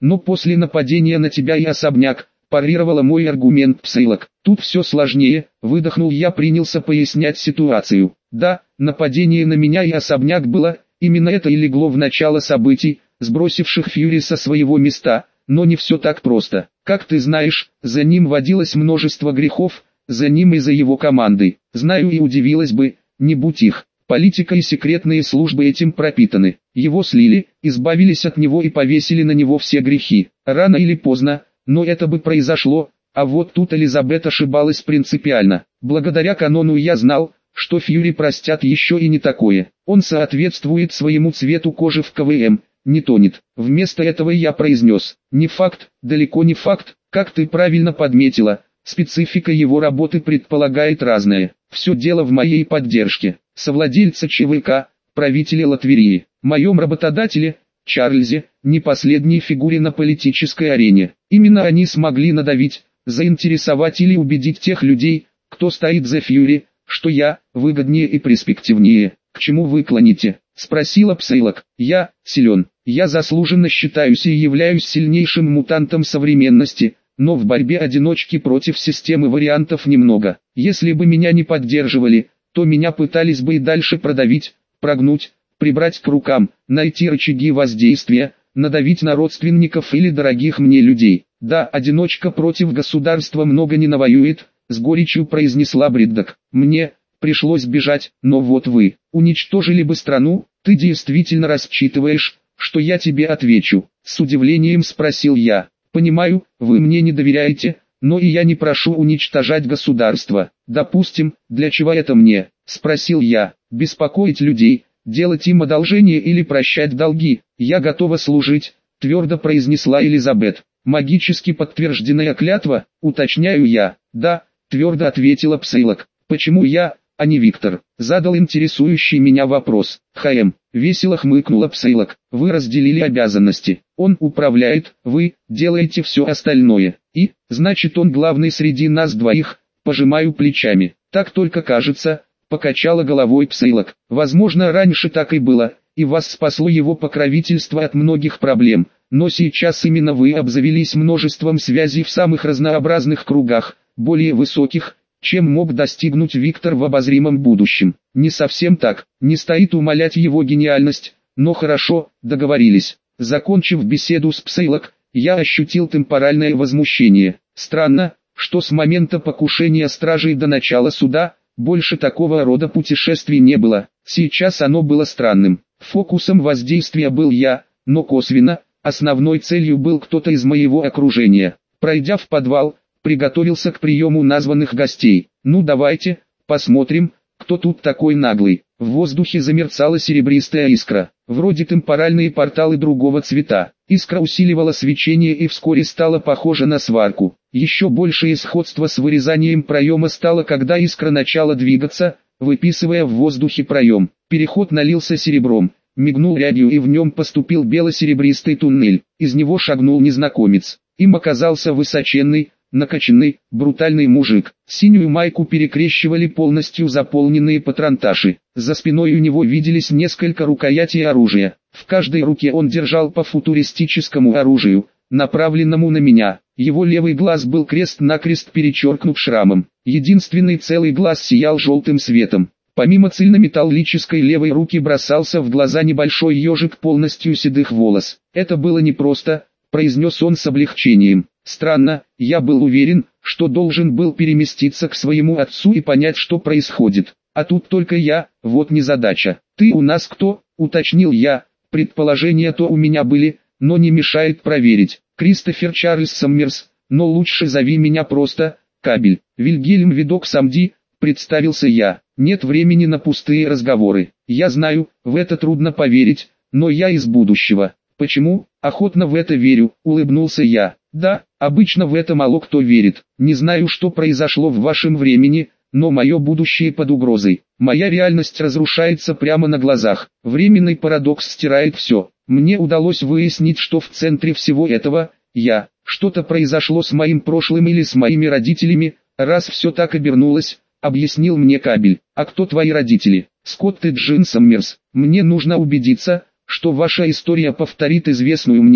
но после нападения на тебя и особняк, парировала мой аргумент Псейлок. Тут все сложнее, выдохнул я, принялся пояснять ситуацию. Да, нападение на меня и особняк было, именно это и легло в начало событий, сбросивших Фьюри со своего места, но не все так просто. Как ты знаешь, за ним водилось множество грехов, за ним и за его командой. Знаю и удивилась бы, не будь их. Политика и секретные службы этим пропитаны. Его слили, избавились от него и повесили на него все грехи. Рано или поздно, но это бы произошло, а вот тут Элизабет ошибалась принципиально. Благодаря канону я знал, что Фьюри простят еще и не такое. Он соответствует своему цвету кожи в КВМ, не тонет. Вместо этого я произнес: не факт, далеко не факт, как ты правильно подметила, специфика его работы предполагает разное. Все дело в моей поддержке. Совладельца ЧВК, правителя Латверии, моем работодателе, Чарльзе, не последней фигуре на политической арене. Именно они смогли надавить, заинтересовать или убедить тех людей, кто стоит за Фьюри, что я выгоднее и перспективнее. К чему вы клоните? Спросила Псейлок. Я силен. Я заслуженно считаюсь и являюсь сильнейшим мутантом современности, но в борьбе одиночки против системы вариантов немного. Если бы меня не поддерживали, то меня пытались бы и дальше продавить, прогнуть, прибрать к рукам, найти рычаги воздействия, надавить на родственников или дорогих мне людей. Да, одиночка против государства много не навоюет, с горечью произнесла Бриддок. Мне пришлось бежать, но вот вы уничтожили бы страну. Ты действительно рассчитываешь, что я тебе отвечу? С удивлением спросил я. Понимаю, вы мне не доверяете, но и я не прошу уничтожать государство. Допустим, для чего это мне? Спросил я. Беспокоить людей, делать им одолжение или прощать долги. Я готова служить, твердо произнесла Элизабет. Магически подтвержденная клятва, уточняю я. Да, твердо ответила Псейлок. Почему я, а не Виктор? Задал интересующий меня вопрос. Весело хмыкнула Псейлок. Вы разделили обязанности. Он управляет, вы делаете все остальное. И, значит, он главный среди нас двоих. Пожимаю плечами. Так только кажется, покачала головой Псейлок. Возможно, раньше так и было, и вас спасло его покровительство от многих проблем. Но сейчас именно вы обзавелись множеством связей в самых разнообразных кругах, более высоких, чем мог достигнуть Виктор в обозримом будущем. Не совсем так, не стоит умалять его гениальность, но хорошо, договорились. Закончив беседу с Псейлок, я ощутил темпоральное возмущение. Странно, что с момента покушения стражей до начала суда, больше такого рода путешествий не было. Сейчас оно было странным. Фокусом воздействия был я, но косвенно, основной целью был кто-то из моего окружения. Пройдя в подвал, приготовился к приему названных гостей. Ну давайте, посмотрим, кто тут такой наглый. В воздухе замерцала серебристая искра, вроде темпоральные порталы другого цвета. Искра усиливала свечение и вскоре стала похожа на сварку. Еще большее сходство с вырезанием проема стало, когда искра начала двигаться, выписывая в воздухе проем. Переход налился серебром, мигнул рябью и в нем поступил бело-серебристый туннель. Из него шагнул незнакомец. Им оказался высоченный, накачанный, брутальный мужик. Синюю майку перекрещивали полностью заполненные патронташи. За спиной у него виделись несколько рукоятей оружия. В каждой руке он держал по футуристическому оружию, направленному на меня. Его левый глаз был крест-накрест перечеркнут шрамом. Единственный целый глаз сиял желтым светом. Помимо цельнометаллической левой руки бросался в глаза небольшой ежик полностью седых волос. Это было непросто, произнес он с облегчением. Странно, я был уверен, что должен был переместиться к своему отцу и понять, что происходит. А тут только я, вот незадача. Ты у нас кто? Уточнил я. Предположения-то у меня были, но не мешает проверить. Кристофер Чарльз Саммерс, но лучше зови меня просто Кабель. Вильгельм Видок Самди, представился я. Нет времени на пустые разговоры. Я знаю, в это трудно поверить, но я из будущего. Почему? Охотно в это верю, улыбнулся я. Да, обычно в это мало кто верит. Не знаю, что произошло в вашем времени, но мое будущее под угрозой. Моя реальность разрушается прямо на глазах. Временный парадокс стирает все. Мне удалось выяснить, что в центре всего этого я. Что-то произошло с моим прошлым или с моими родителями, раз все так обернулось, объяснил мне Кабель. А кто твои родители? Скотт и Джин Саммерс. Мне нужно убедиться, что ваша история повторит известную мне,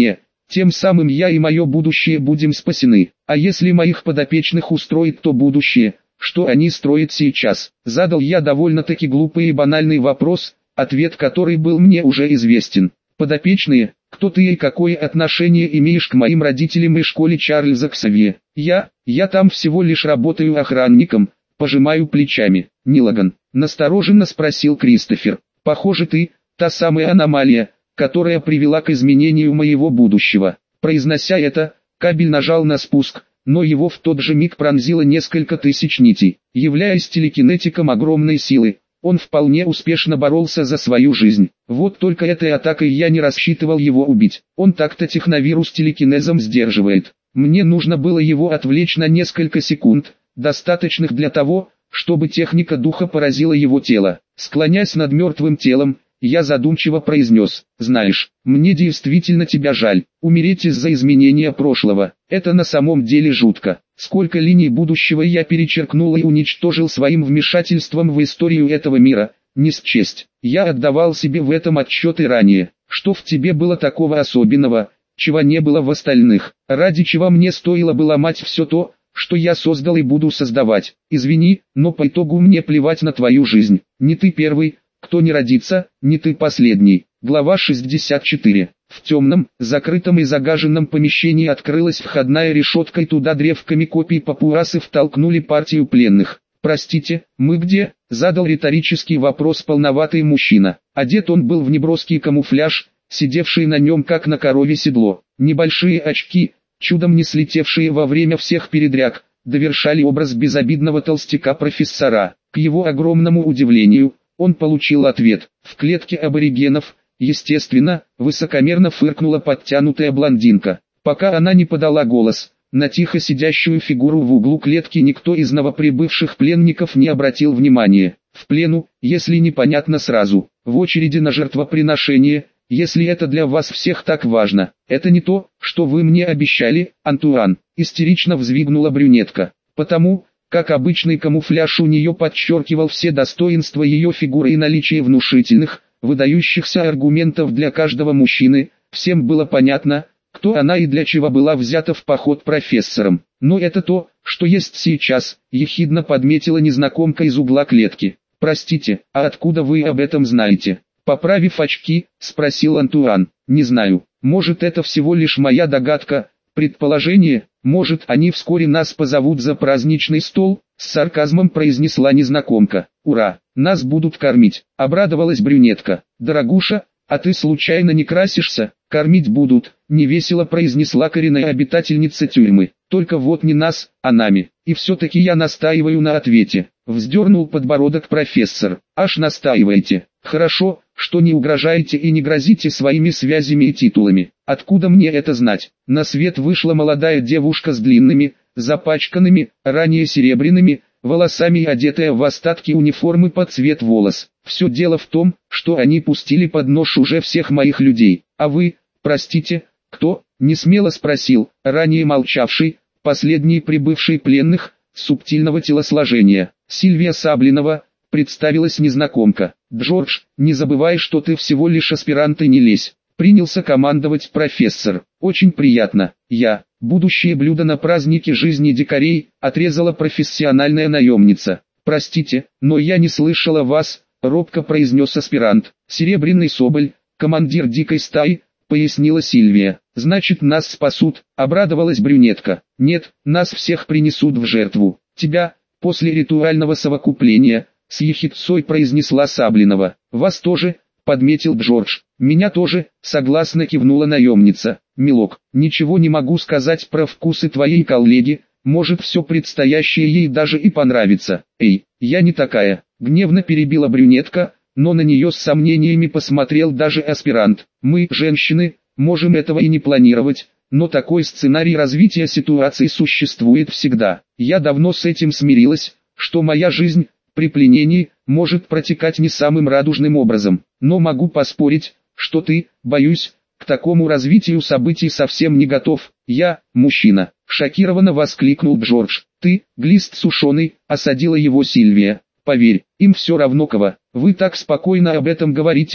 Тем самым я и мое будущее будем спасены. А если моих подопечных устроит то будущее, что они строят сейчас? Задал я довольно-таки глупый и банальный вопрос, ответ который был мне уже известен. Подопечные, кто ты и какое отношение имеешь к моим родителям и школе Чарльза Ксавье? Я там всего лишь работаю охранником, пожимаю плечами. Нилаган, настороженно спросил Кристофер. Похоже, ты, та самая аномалия, которая привела к изменению моего будущего. Произнося это, кабель нажал на спуск, но его в тот же миг пронзило несколько тысяч нитей. Являясь телекинетиком огромной силы, он вполне успешно боролся за свою жизнь. Вот только этой атакой я не рассчитывал его убить. Он так-то техновирус телекинезом сдерживает. Мне нужно было его отвлечь на несколько секунд, достаточных для того, чтобы техника духа поразила его тело. Склонясь над мертвым телом, я задумчиво произнес: «Знаешь, мне действительно тебя жаль. Умереть из-за изменения прошлого – это на самом деле жутко. Сколько линий будущего я перечеркнул и уничтожил своим вмешательством в историю этого мира, не счесть. Я отдавал себе в этом отчет и ранее. Что в тебе было такого особенного, чего не было в остальных? Ради чего мне стоило бы ломать все то, что я создал и буду создавать? Извини, но по итогу мне плевать на твою жизнь. Не ты первый, кто не родится, не ты последний». Глава 64. В темном, закрытом и загаженном помещении открылась входная решетка и туда древками копий папуасы втолкнули партию пленных. «Простите, мы где?» – задал риторический вопрос полноватый мужчина. Одет он был в неброский камуфляж, сидевший на нем как на корове седло. Небольшие очки, чудом не слетевшие во время всех передряг, довершали образ безобидного толстяка-профессора. К его огромному удивлению, он получил ответ. В клетке аборигенов, естественно, высокомерно фыркнула подтянутая блондинка. Пока она не подала голос, на тихо сидящую фигуру в углу клетки никто из новоприбывших пленников не обратил внимания. В плену, если непонятно сразу, в очереди на жертвоприношение, если это для вас всех так важно. Это не то, что вы мне обещали, Антуан, истерично взвигнула брюнетка. Потому, как обычный камуфляж у нее подчеркивал все достоинства ее фигуры и наличие внушительных, выдающихся аргументов для каждого мужчины, всем было понятно, кто она и для чего была взята в поход профессором. Но это то, что есть сейчас, ехидно подметила незнакомка из угла клетки. «Простите, а откуда вы об этом знаете?» Поправив очки, спросил Антуан. «Не знаю, может это всего лишь моя догадка, предположение, может они вскоре нас позовут за праздничный стол», с сарказмом произнесла незнакомка. «Ура, нас будут кормить», обрадовалась брюнетка. «Дорогуша, а ты случайно не красишься?» «Кормить будут», невесело произнесла коренная обитательница тюрьмы. «Только вот не нас, а нами. И все-таки я настаиваю на ответе», вздернул подбородок профессор. «Аж настаиваете. Хорошо, что не угрожаете и не грозите своими связями и титулами. Откуда мне это знать?» На свет вышла молодая девушка с длинными, запачканными, ранее серебряными, волосами и одетая в остатки униформы под цвет волос. «Все дело в том, что они пустили под нож уже всех моих людей. А вы, простите, кто?» — несмело спросил, ранее молчавший, последний прибывший пленных, субтильного телосложения. «Сильвия Саблинова», — представилась незнакомка. «Джордж, не забывай, что ты всего лишь аспирант и не лезь», — принялся командовать профессор. «Очень приятно. Я, будущее блюдо на празднике жизни дикарей», — отрезала профессиональная наемница. «Простите, но я не слышала вас», — робко произнес аспирант. «Серебряный соболь, командир дикой стаи», — пояснила Сильвия. «Значит, нас спасут», — обрадовалась брюнетка. «Нет, нас всех принесут в жертву. Тебя, после ритуального совокупления», — с ехидцой произнесла Саблинова. «Вас тоже», — подметил Джордж. «Меня тоже», — согласно кивнула наемница. «Милок, ничего не могу сказать про вкусы твоей коллеги, может все предстоящее ей даже и понравится». «Эй, я не такая», — гневно перебила брюнетка, но на нее с сомнениями посмотрел даже аспирант. «Мы, женщины, можем этого и не планировать, но такой сценарий развития ситуации существует всегда. Я давно с этим смирилась, что моя жизнь, при пленении, может протекать не самым радужным образом. Но могу поспорить, что ты, боюсь, к такому развитию событий совсем не готов. Я, мужчина», — шокированно воскликнул Джордж. «Ты, глист сушеный», — осадила его Сильвия. «Поверь, им все равно кого. Вы так спокойно об этом говорите», —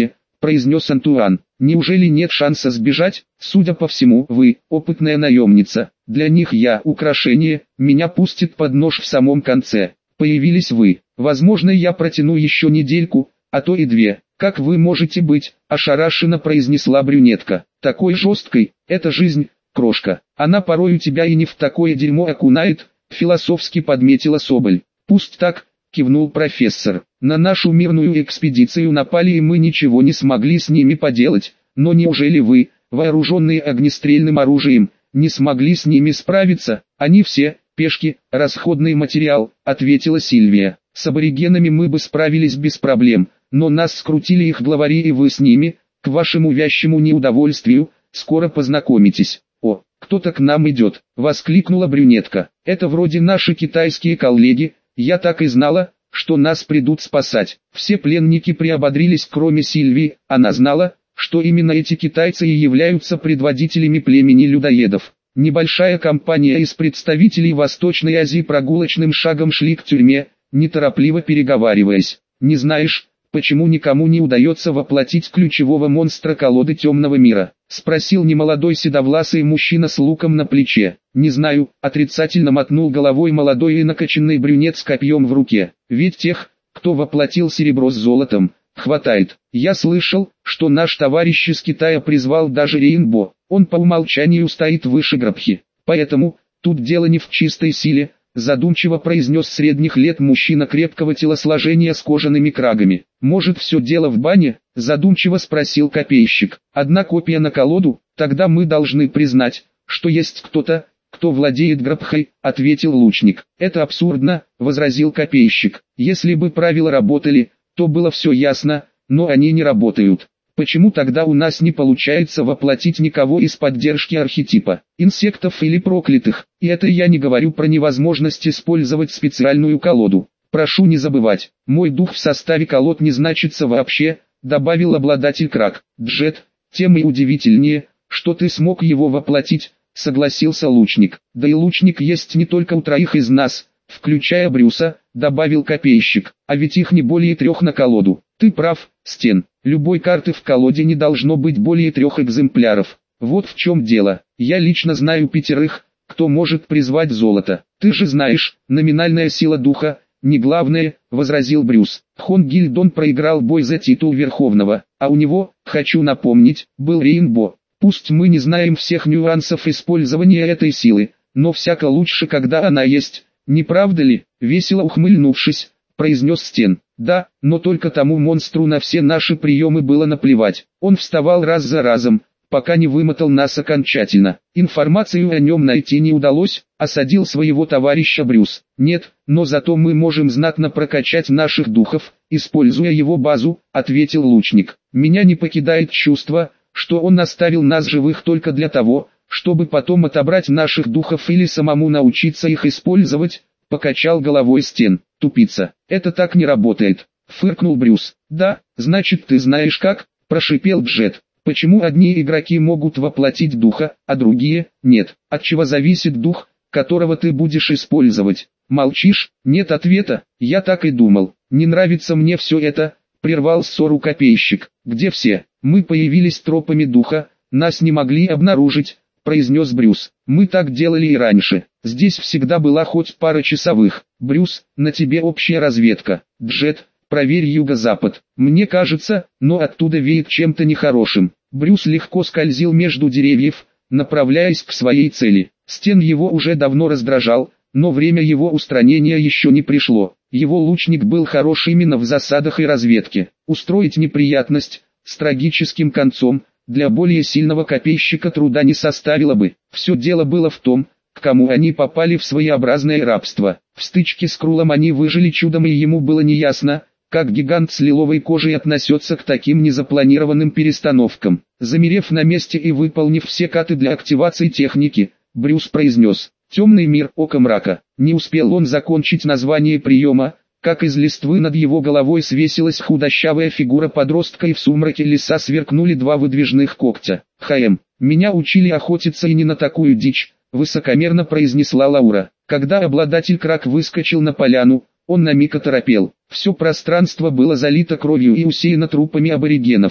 произнес Антуан. Неужели нет шанса сбежать? Судя по всему, вы, опытная наемница. Для них я украшение, меня пустит под нож в самом конце. Появились вы. Возможно, я протяну еще недельку, а то и две. Как вы можете быть, ошарашенно произнесла брюнетка. Такой жесткой, это жизнь, крошка. Она порою тебя и не в такое дерьмо окунает, философски подметила Соболь. Пусть так, кивнул профессор. На нашу мирную экспедицию напали и мы ничего не смогли с ними поделать. Но неужели вы, вооруженные огнестрельным оружием, не смогли с ними справиться? Они все, пешки, расходный материал, ответила Сильвия. С аборигенами мы бы справились без проблем, но нас скрутили их главари и вы с ними, к вашему вящему неудовольствию, скоро познакомитесь. О, кто-то к нам идет, воскликнула брюнетка. Это вроде наши китайские коллеги, я так и знала, что нас придут спасать. Все пленники приободрились, кроме Сильвии, она знала, что именно эти китайцы и являются предводителями племени людоедов. Небольшая компания из представителей Восточной Азии прогулочным шагом шли к тюрьме, неторопливо переговариваясь. «Не знаешь, почему никому не удается воплотить ключевого монстра колоды темного мира?» — спросил немолодой седовласый мужчина с луком на плече. «Не знаю», — отрицательно мотнул головой молодой и накачанный брюнет с копьем в руке. «Ведь тех, кто воплотил серебро с золотом, хватает. Я слышал, что наш товарищ из Китая призвал даже Рейнбо. Он по умолчанию стоит выше Грабхи. Поэтому, тут дело не в чистой силе», — задумчиво произнес средних лет мужчина крепкого телосложения с кожаными крагами. «Может, все дело в бане?» — задумчиво спросил копейщик. «Одна копия на колоду? Тогда мы должны признать, что есть кто-то, кто владеет Грабхой», — ответил лучник. «Это абсурдно», — возразил копейщик. «Если бы правила работали, то было все ясно, но они не работают. Почему тогда у нас не получается воплотить никого из поддержки архетипа, инсектов или проклятых? И это я не говорю про невозможность использовать специальную колоду. Прошу не забывать, мой дух в составе колод не значится вообще», — добавил обладатель краг. «Джет, тем и удивительнее, что ты смог его воплотить», — согласился лучник. «Да и лучник есть не только у троих из нас, включая Брюса», — добавил копейщик, «а ведь их не более 3 на колоду». «Ты прав, Стен, любой карты в колоде не должно быть более 3 экземпляров. Вот в чем дело. Я лично знаю 5, кто может призвать золото. Ты же знаешь, номинальная сила духа — не главное», — возразил Брюс. «Хон Гильдон проиграл бой за титул Верховного, а у него, хочу напомнить, был Рейнбо. Пусть мы не знаем всех нюансов использования этой силы, но всяко лучше, когда она есть, не правда ли?» — весело ухмыльнувшись, произнес Стен. «Да, но только тому монстру на все наши приемы было наплевать. Он вставал раз за разом, пока не вымотал нас окончательно. Информацию о нем найти не удалось», — осадил своего товарища Брюс. «Нет, но зато мы можем знатно прокачать наших духов, используя его базу», — ответил лучник. «Меня не покидает чувство, что он оставил нас живых только для того, чтобы потом отобрать наших духов или самому научиться их использовать», — покачал головой Стен. «Тупица, это так не работает», — фыркнул Брюс. «Да, значит ты знаешь как», — прошипел Джет. «Почему одни игроки могут воплотить духа, а другие — нет? От чего зависит дух, которого ты будешь использовать?» «Молчишь?» «Нет ответа, я так и думал. Не нравится мне все это», — прервал ссору копейщик. «Где все? Мы появились тропами духа, нас не могли обнаружить», — произнес Брюс. «Мы так делали и раньше. Здесь всегда была хоть пара часовых. Брюс, на тебе общая разведка. Джет, проверь юго-запад. Мне кажется, но оттуда веет чем-то нехорошим». Брюс легко скользил между деревьев, направляясь к своей цели. Стен его уже давно раздражал, но время его устранения еще не пришло. Его лучник был хорош именно в засадах и разведке. Устроить неприятность с трагическим концом для более сильного копейщика труда не составило бы. Все дело было в том, к кому они попали в своеобразное рабство. В стычке с Крулом они выжили чудом, и ему было неясно, как гигант с лиловой кожей относится к таким незапланированным перестановкам. Замерев на месте и выполнив все каты для активации техники, Брюс произнес: «Темный мир, око мрака». Не успел он закончить название приема, как из листвы над его головой свесилась худощавая фигура подростка, и в сумраке леса сверкнули 2 выдвижных когтя. «ХМ, меня учили охотиться и не на такую дичь», — высокомерно произнесла Лаура. Когда обладатель крак выскочил на поляну, он на миг оторопел. Все пространство было залито кровью и усеяно трупами аборигенов.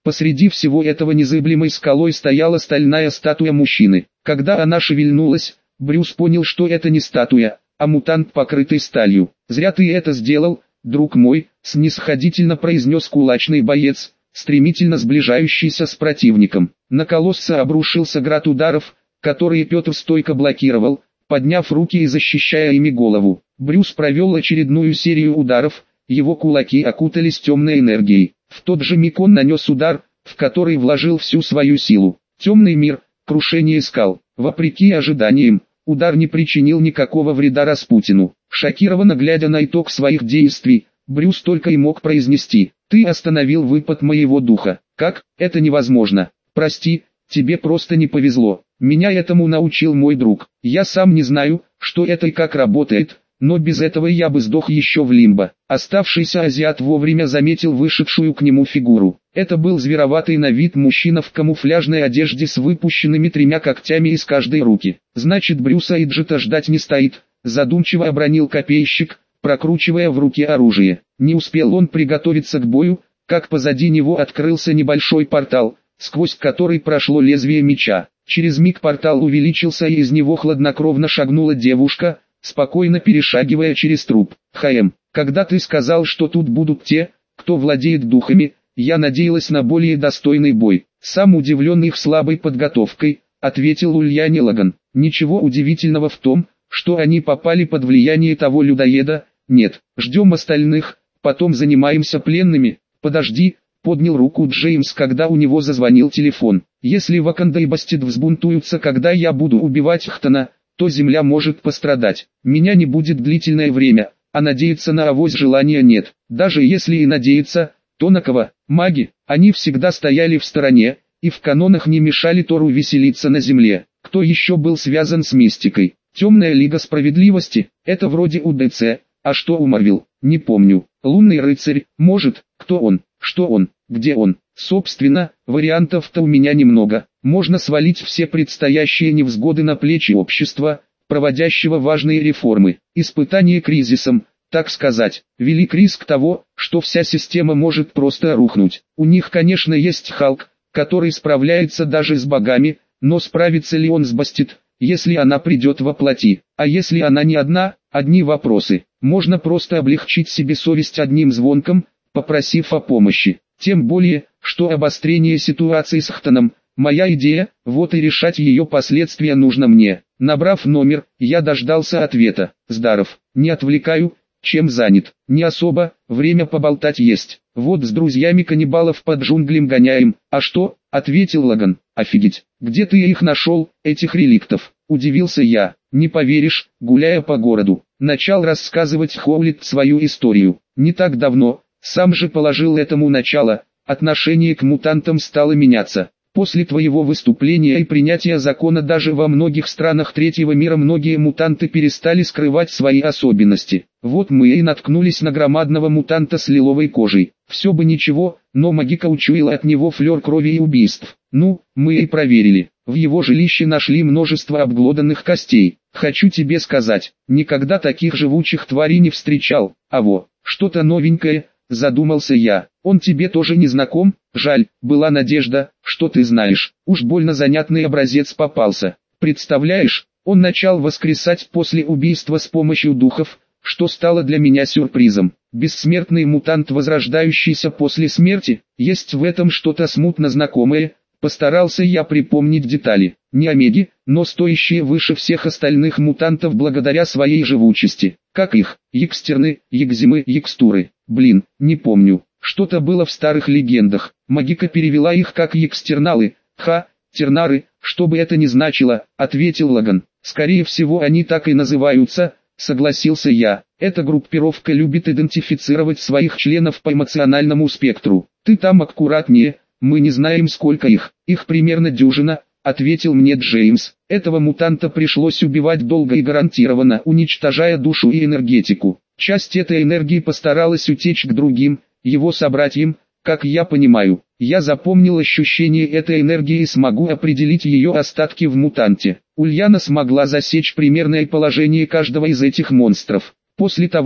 Посреди всего этого незыблемой скалой стояла стальная статуя мужчины. Когда она шевельнулась, Брюс понял, что это не статуя, а мутант, покрытый сталью. «Зря ты это сделал, друг мой», — снисходительно произнес кулачный боец, стремительно сближающийся с противником. На колосса обрушился град ударов, которые Петр стойко блокировал, подняв руки и защищая ими голову. Брюс провел очередную серию ударов, его кулаки окутались темной энергией. В тот же миг он нанес удар, в который вложил всю свою силу. Темный мир, крушение скал. Вопреки ожиданиям, удар не причинил никакого вреда Распутину. Шокированно глядя на итог своих действий, Брюс только и мог произнести: «Ты остановил выпад моего духа». «Как? Это невозможно. Прости, тебе просто не повезло. Меня этому научил мой друг. Я сам не знаю, что это и как работает, но без этого я бы сдох еще в лимбо». Оставшийся азиат вовремя заметил вышедшую к нему фигуру. Это был звероватый на вид мужчина в камуфляжной одежде с выпущенными 3 когтями из каждой руки. «Значит, Брюса Иджета ждать не стоит», — задумчиво обронил копейщик, прокручивая в руке оружие. Не успел он приготовиться к бою, как позади него открылся небольшой портал, сквозь который прошло лезвие меча. Через миг портал увеличился, и из него хладнокровно шагнула девушка, спокойно перешагивая через труп. «ХМ, когда ты сказал, что тут будут те, кто владеет духами, я надеялась на более достойный бой». «Сам удивлен их слабой подготовкой», — ответил Ульяне Лаган. «Ничего удивительного в том, что они попали под влияние того людоеда. Нет, ждем остальных, потом занимаемся пленными». «Подожди», — поднял руку Джеймс, когда у него зазвонил телефон. «Если Ваканда и Бастет взбунтуются, когда я буду убивать Хтона, то земля может пострадать. Меня не будет длительное время, а надеяться на авось желания нет. Даже если и надеяться, то на кого? Маги, они всегда стояли в стороне, и в канонах не мешали Тору веселиться на земле. Кто еще был связан с мистикой? Темная Лига Справедливости, это вроде УДЦ, а что у Марвел? Не помню. Лунный рыцарь, может, кто он, что он, где он? Собственно, вариантов-то у меня немного. Можно свалить все предстоящие невзгоды на плечи общества, проводящего важные реформы. Испытание кризисом, так сказать. Велик риск того, что вся система может просто рухнуть. У них, конечно, есть Халк, который справляется даже с богами, но справится ли он с Бастет, если она придет во плоти? А если она не одна? Одни вопросы. Можно просто облегчить себе совесть одним звонком, попросив о помощи. Тем более, что обострение ситуации с Хтоном – моя идея, вот и решать ее последствия нужно мне. Набрав номер, я дождался ответа. «Здаров, не отвлекаю, чем занят?» «Не особо, время поболтать есть. Вот с друзьями каннибалов под джунглям гоняем». «А что?» – ответил Лаган. «Офигеть, где ты их нашел, этих реликтов?» – удивился я. «Не поверишь, гуляя по городу, начал рассказывать Хоулит свою историю. Не так давно, сам же положил этому начало, отношение к мутантам стало меняться. После твоего выступления и принятия закона даже во многих странах третьего мира многие мутанты перестали скрывать свои особенности. Вот мы и наткнулись на громадного мутанта с лиловой кожей. Все бы ничего, но магика учуяла от него флер крови и убийств. Ну, мы и проверили. В его жилище нашли множество обглоданных костей. Хочу тебе сказать, никогда таких живучих тварей не встречал. А во, что-то новенькое, задумался я. Он тебе тоже не знаком? Жаль, была надежда, что ты знаешь. Уж больно занятный образец попался. Представляешь, он начал воскресать после убийства с помощью духов, что стало для меня сюрпризом. Бессмертный мутант, возрождающийся после смерти, есть в этом что-то смутно знакомое. Постарался я припомнить детали. Не омеги, но стоящие выше всех остальных мутантов благодаря своей живучести. Как их? Екстерны, Егзимы, Екструры. Блин, не помню. Что-то было в старых легендах. Магика перевела их как Екстерналы. Тернары, что бы это ни значило, ответил Лаган. Скорее всего они так и называются, согласился я. Эта группировка любит идентифицировать своих членов по эмоциональному спектру. Ты там аккуратнее. Мы не знаем, сколько их. Их примерно дюжина, ответил мне Джеймс. Этого мутанта пришлось убивать долго и гарантированно, уничтожая душу и энергетику. Часть этой энергии постаралась утечь к другим, его собратьям, как я понимаю. Я запомнил ощущение этой энергии и смогу определить ее остатки в мутанте. Ульяна смогла засечь примерное положение каждого из этих монстров. После того,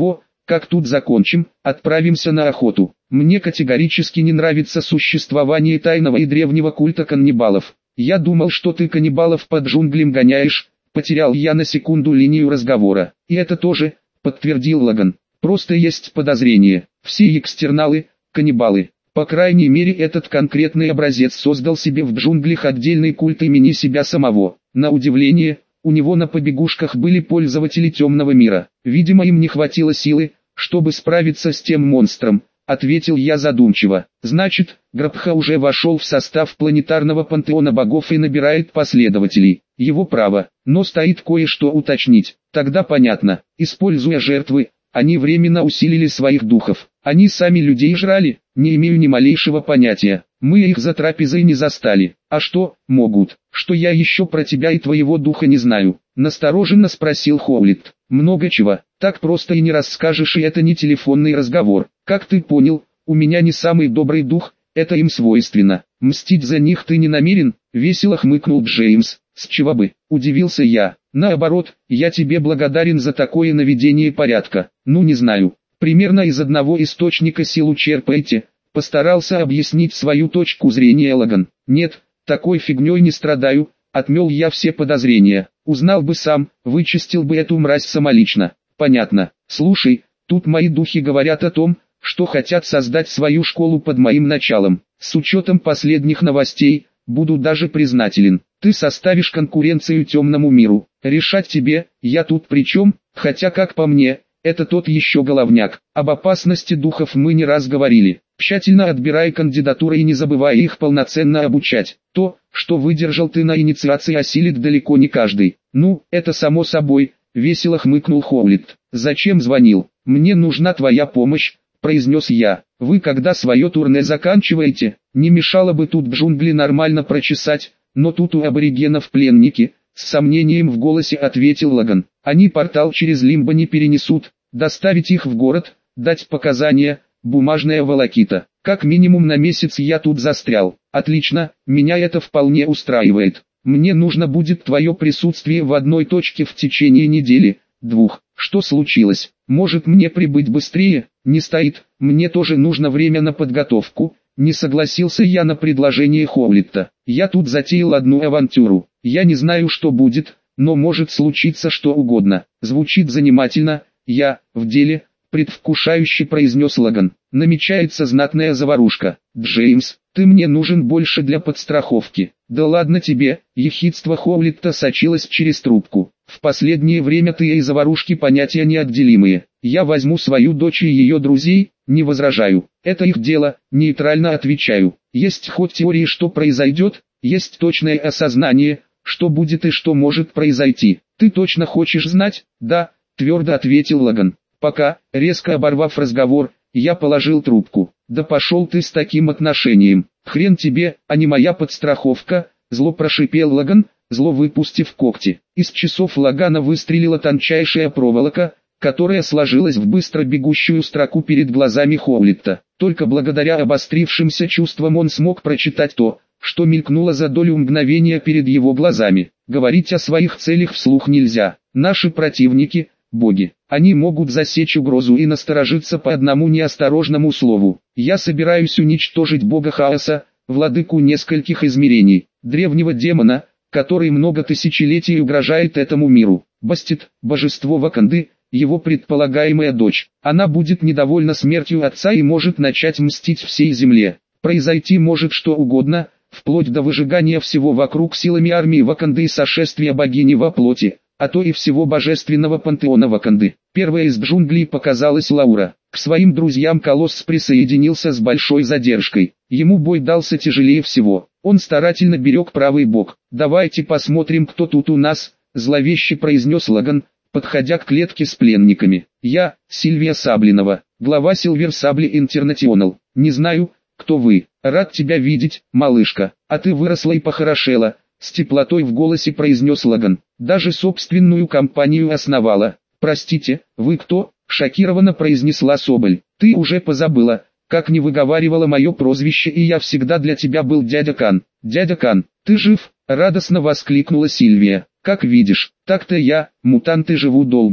Как тут закончим, отправимся на охоту. Мне категорически не нравится существование тайного и древнего культа каннибалов. Я думал, что ты каннибалов по джунглям гоняешь, потерял я на секунду линию разговора. И это тоже, подтвердил Лаган. Просто есть подозрение. Все экстерналы – каннибалы. По крайней мере этот конкретный образец создал себе в джунглях отдельный культ имени себя самого. На удивление, у него на побегушках были пользователи темного мира. Видимо, им не хватило силы, чтобы справиться с тем монстром, ответил я задумчиво. Значит, Грабха уже вошел в состав планетарного пантеона богов и набирает последователей. Его право, но стоит кое-что уточнить. Тогда понятно, используя жертвы, они временно усилили своих духов. Они сами людей жрали, не имею ни малейшего понятия. Мы их за трапезой не застали. А что, могут? Что я еще про тебя и твоего духа не знаю? Настороженно спросил Хоулит. Много чего, так просто и не расскажешь, и это не телефонный разговор. Как ты понял, у меня не самый добрый дух, это им свойственно. Мстить за них ты не намерен? Весело хмыкнул Джеймс. С чего бы? Удивился я. Наоборот, я тебе благодарен за такое наведение порядка. Ну не знаю. Примерно из одного источника силу черпаете. Постарался объяснить свою точку зрения Лаган. Нет, такой фигней не страдаю, отмел я все подозрения. Узнал бы сам, вычистил бы эту мразь самолично. Понятно. Слушай, тут мои духи говорят о том, что хотят создать свою школу под моим началом. С учетом последних новостей, буду даже признателен. Ты составишь конкуренцию темному миру. Решать тебе, я тут при чем, хотя как по мне, это тот еще головняк. Об опасности духов мы не раз говорили. Тщательно отбирай кандидатуры и не забывай их полноценно обучать. То, что выдержал ты на инициации, осилит далеко не каждый. Ну, это само собой, весело хмыкнул Хоулит. Зачем звонил? Мне нужна твоя помощь, произнес я. Вы когда свое турне заканчиваете, не мешало бы тут джунгли нормально прочесать, но тут у аборигенов пленники, с сомнением в голосе ответил Лаган. Они портал через Лимбо не перенесут, доставить их в город, дать показания, бумажная волокита. Как минимум на месяц я тут застрял. Отлично, меня это вполне устраивает. Мне нужно будет твое присутствие в одной точке в течение недели, двух. Что случилось? Может мне прибыть быстрее? Не стоит, мне тоже нужно время на подготовку. Не согласился я на предложение Хоулитта. Я тут затеял одну авантюру. Я не знаю, что будет, но может случиться что угодно. Звучит занимательно. Я, в деле, предвкушающе произнес Лаган. Намечается знатная заварушка. Джеймс, ты мне нужен больше для подстраховки. Да ладно тебе, ехидство Хоулитта сочилось через трубку. В последнее время ты и заварушки понятия неотделимые. Я возьму свою дочь и ее друзей, не возражаю. Это их дело, нейтрально отвечаю. Есть хоть теории, что произойдет, есть точное осознание, что будет и что может произойти. Ты точно хочешь знать? Да, твердо ответил Лаган. Пока, резко оборвав разговор, я положил трубку. Да пошел ты с таким отношением. Хрен тебе, а не моя подстраховка, зло прошипел Лаган, зло выпустив когти. Из часов Лагана выстрелила тончайшая проволока, которая сложилась в быстро бегущую строку перед глазами Хоулитта. Только благодаря обострившимся чувствам он смог прочитать то, что мелькнуло за долю мгновения перед его глазами. Говорить о своих целях вслух нельзя. Наши противники – боги. Они могут засечь угрозу и насторожиться по одному неосторожному слову. Я собираюсь уничтожить бога хаоса, владыку нескольких измерений, древнего демона, который много тысячелетий угрожает этому миру. Бастет, божество Ваканды, его предполагаемая дочь. Она будет недовольна смертью отца и может начать мстить всей земле. Произойти может что угодно, вплоть до выжигания всего вокруг силами армии Ваканды и сошествия богини во плоти, а то и всего божественного пантеона Ваканды. Первая из джунглей показалась Лаура. К своим друзьям Колосс присоединился с большой задержкой. Ему бой дался тяжелее всего. Он старательно берег правый бок. «Давайте посмотрим, кто тут у нас», – зловеще произнес Лаган, подходя к клетке с пленниками. «Я, Сильвия Саблинова, глава Silver Sable International. Не знаю, кто вы. Рад тебя видеть, малышка. А ты выросла и похорошела», – с теплотой в голосе произнес Лаган. «Даже собственную компанию основала. Простите, вы кто?» – шокированно произнесла Соболь. «Ты уже позабыла, как не выговаривала мое прозвище, и я всегда для тебя был дядя Кан». «Дядя Кан, ты жив?» – радостно воскликнула Сильвия. «Как видишь, так-то я, мутанты, живу долго.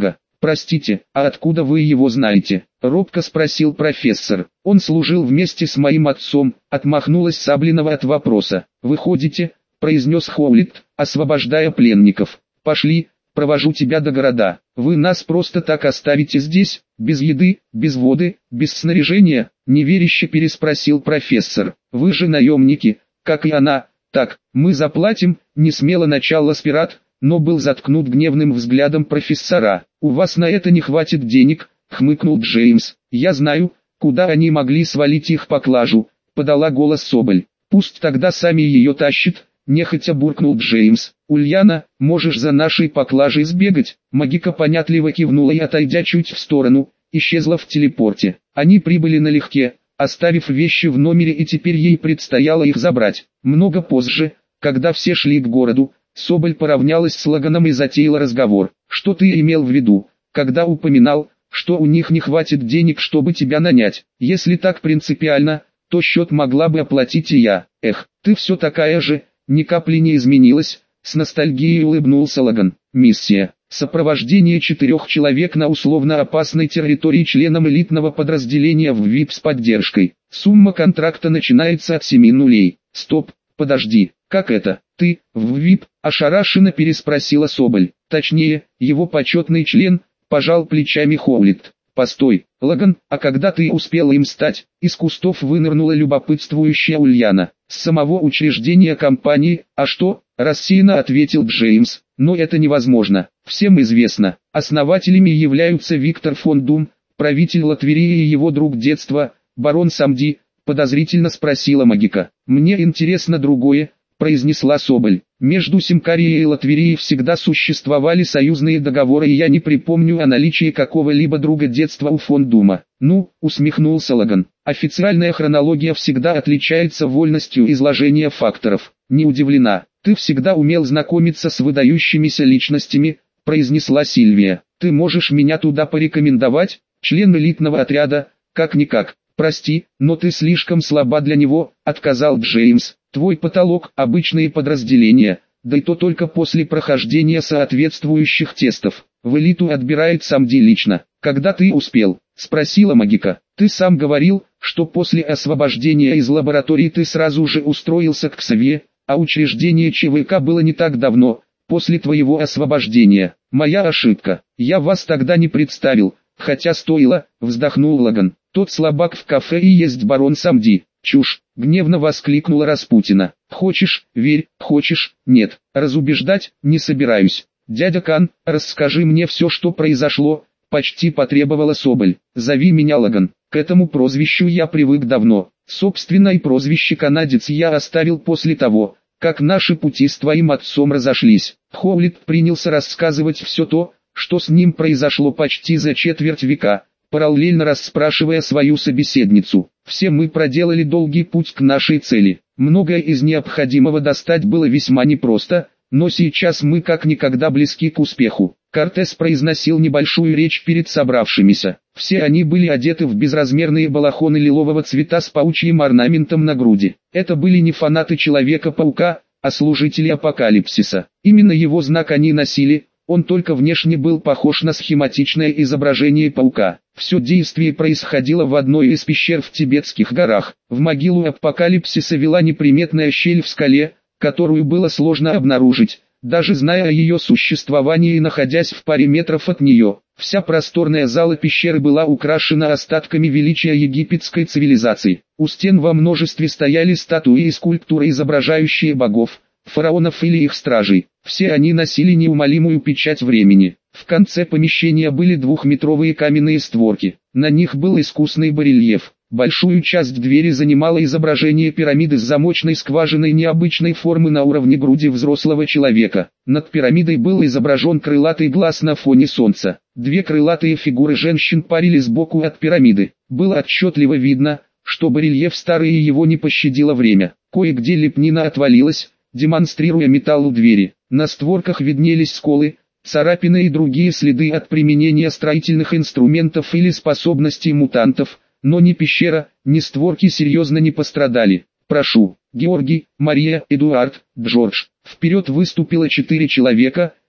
«Простите, а откуда вы его знаете?» — робко спросил профессор. «Он служил вместе с моим отцом», — отмахнулась Саблинова от вопроса. «Выходите», — произнес Хоулит, освобождая пленников. «Пошли, провожу тебя до города. Вы нас просто так оставите здесь, без еды, без воды, без снаряжения?» — неверяще переспросил профессор. «Вы же наемники, как и она. Так, мы заплатим», — несмело начал Ласпират, но был заткнут гневным взглядом профессора. «У вас на это не хватит денег», — хмыкнул Джеймс. «Я знаю, куда они могли свалить их поклажу», — подала голос Соболь. «Пусть тогда сами ее тащат», — нехотя буркнул Джеймс. «Ульяна, можешь за нашей поклажей сбегать?» Магика понятливо кивнула и, отойдя чуть в сторону, исчезла в телепорте. Они прибыли налегке, оставив вещи в номере, и теперь ей предстояло их забрать. Много позже, когда все шли к городу, Соболь поравнялась с Лаганом и затеяла разговор. «Что ты имел в виду, когда упоминал, что у них не хватит денег, чтобы тебя нанять? Если так принципиально, то счет могла бы оплатить и я. Эх, ты все такая же», ни капли не изменилась, с ностальгией улыбнулся Лаган. «Миссия. Сопровождение 4 человек на условно опасной территории членам элитного подразделения в ВИП с поддержкой. Сумма контракта начинается от 7 нулей. Стоп, подожди, как это? Ты, в ВИП?» — ошарашенно переспросила Соболь. «Точнее, его почетный член», — пожал плечами Хоулит. «Постой, Лаган, а когда ты успела им стать?» Из кустов вынырнула любопытствующая Ульяна. «С самого учреждения компании, а что?» — рассеянно ответил Джеймс. «Но это невозможно. Всем известно, основателями являются Виктор фон Дум, правитель Латверии, и его друг детства, барон Самди», — подозрительно спросила Магика. «Мне интересно другое», — произнесла Соболь. «Между Симкарией и Латверией всегда существовали союзные договоры, и я не припомню о наличии какого-либо друга детства у фон Дума». «Ну», — усмехнулся Лаган, — «официальная хронология всегда отличается вольностью изложения факторов». «Не удивлена, ты всегда умел знакомиться с выдающимися личностями», — произнесла Сильвия. «Ты можешь меня туда порекомендовать, член элитного отряда, как-никак». «Прости, но ты слишком слаба для него», — отказал Джеймс. «Твой потолок — обычные подразделения, да и то только после прохождения соответствующих тестов. В элиту отбирает Самди лично». «Когда ты успел?» — спросила Магика. «Ты сам говорил, что после освобождения из лаборатории ты сразу же устроился к Ксавье, а учреждение ЧВК было не так давно, после твоего освобождения. Моя ошибка. Я вас тогда не представил, хотя стоило», — вздохнул Лаган. «Тот слабак в кафе и есть барон Самди». «Чушь!» — гневно воскликнула Распутина. «Хочешь — верь, хочешь — нет. Разубеждать не собираюсь. Дядя Кан, расскажи мне все, что произошло», — почти потребовала Соболь. «Зови меня Лаган. К этому прозвищу я привык давно. Собственно, и прозвище канадец я оставил после того, как наши пути с твоим отцом разошлись». Хоулит принялся рассказывать все то, что с ним произошло почти за четверть века, параллельно расспрашивая свою собеседницу. «Все мы проделали долгий путь к нашей цели. Многое из необходимого достать было весьма непросто, но сейчас мы как никогда близки к успеху». Кортес произносил небольшую речь перед собравшимися. Все они были одеты в безразмерные балахоны лилового цвета с паучьим орнаментом на груди. Это были не фанаты Человека-паука, а служители апокалипсиса. Именно его знак они носили. Он только внешне был похож на схематичное изображение паука. Все действие происходило в одной из пещер в Тибетских горах. В могилу апокалипсиса вела неприметная щель в скале, которую было сложно обнаружить, даже зная о ее существовании и находясь в паре метров от нее. Вся просторная зала пещеры была украшена остатками величия египетской цивилизации. У стен во множестве стояли статуи и скульптуры, изображающие богов, фараонов или их стражей. Все они носили неумолимую печать времени. В конце помещения были двухметровые каменные створки. На них был искусный барельеф. Большую часть двери занимало изображение пирамиды с замочной скважиной необычной формы на уровне груди взрослого человека. Над пирамидой был изображен крылатый глаз на фоне солнца. Две крылатые фигуры женщин парили сбоку от пирамиды. Было отчетливо видно, что барельеф старый и его не пощадило время. Кое-где лепнина отвалилась, демонстрируя металл у двери. На створках виднелись сколы, царапины и другие следы от применения строительных инструментов или способностей мутантов, но ни пещера, ни створки серьезно не пострадали. «Прошу, Георгий, Мария, Эдуард, Джордж». Вперед выступило 4 человека,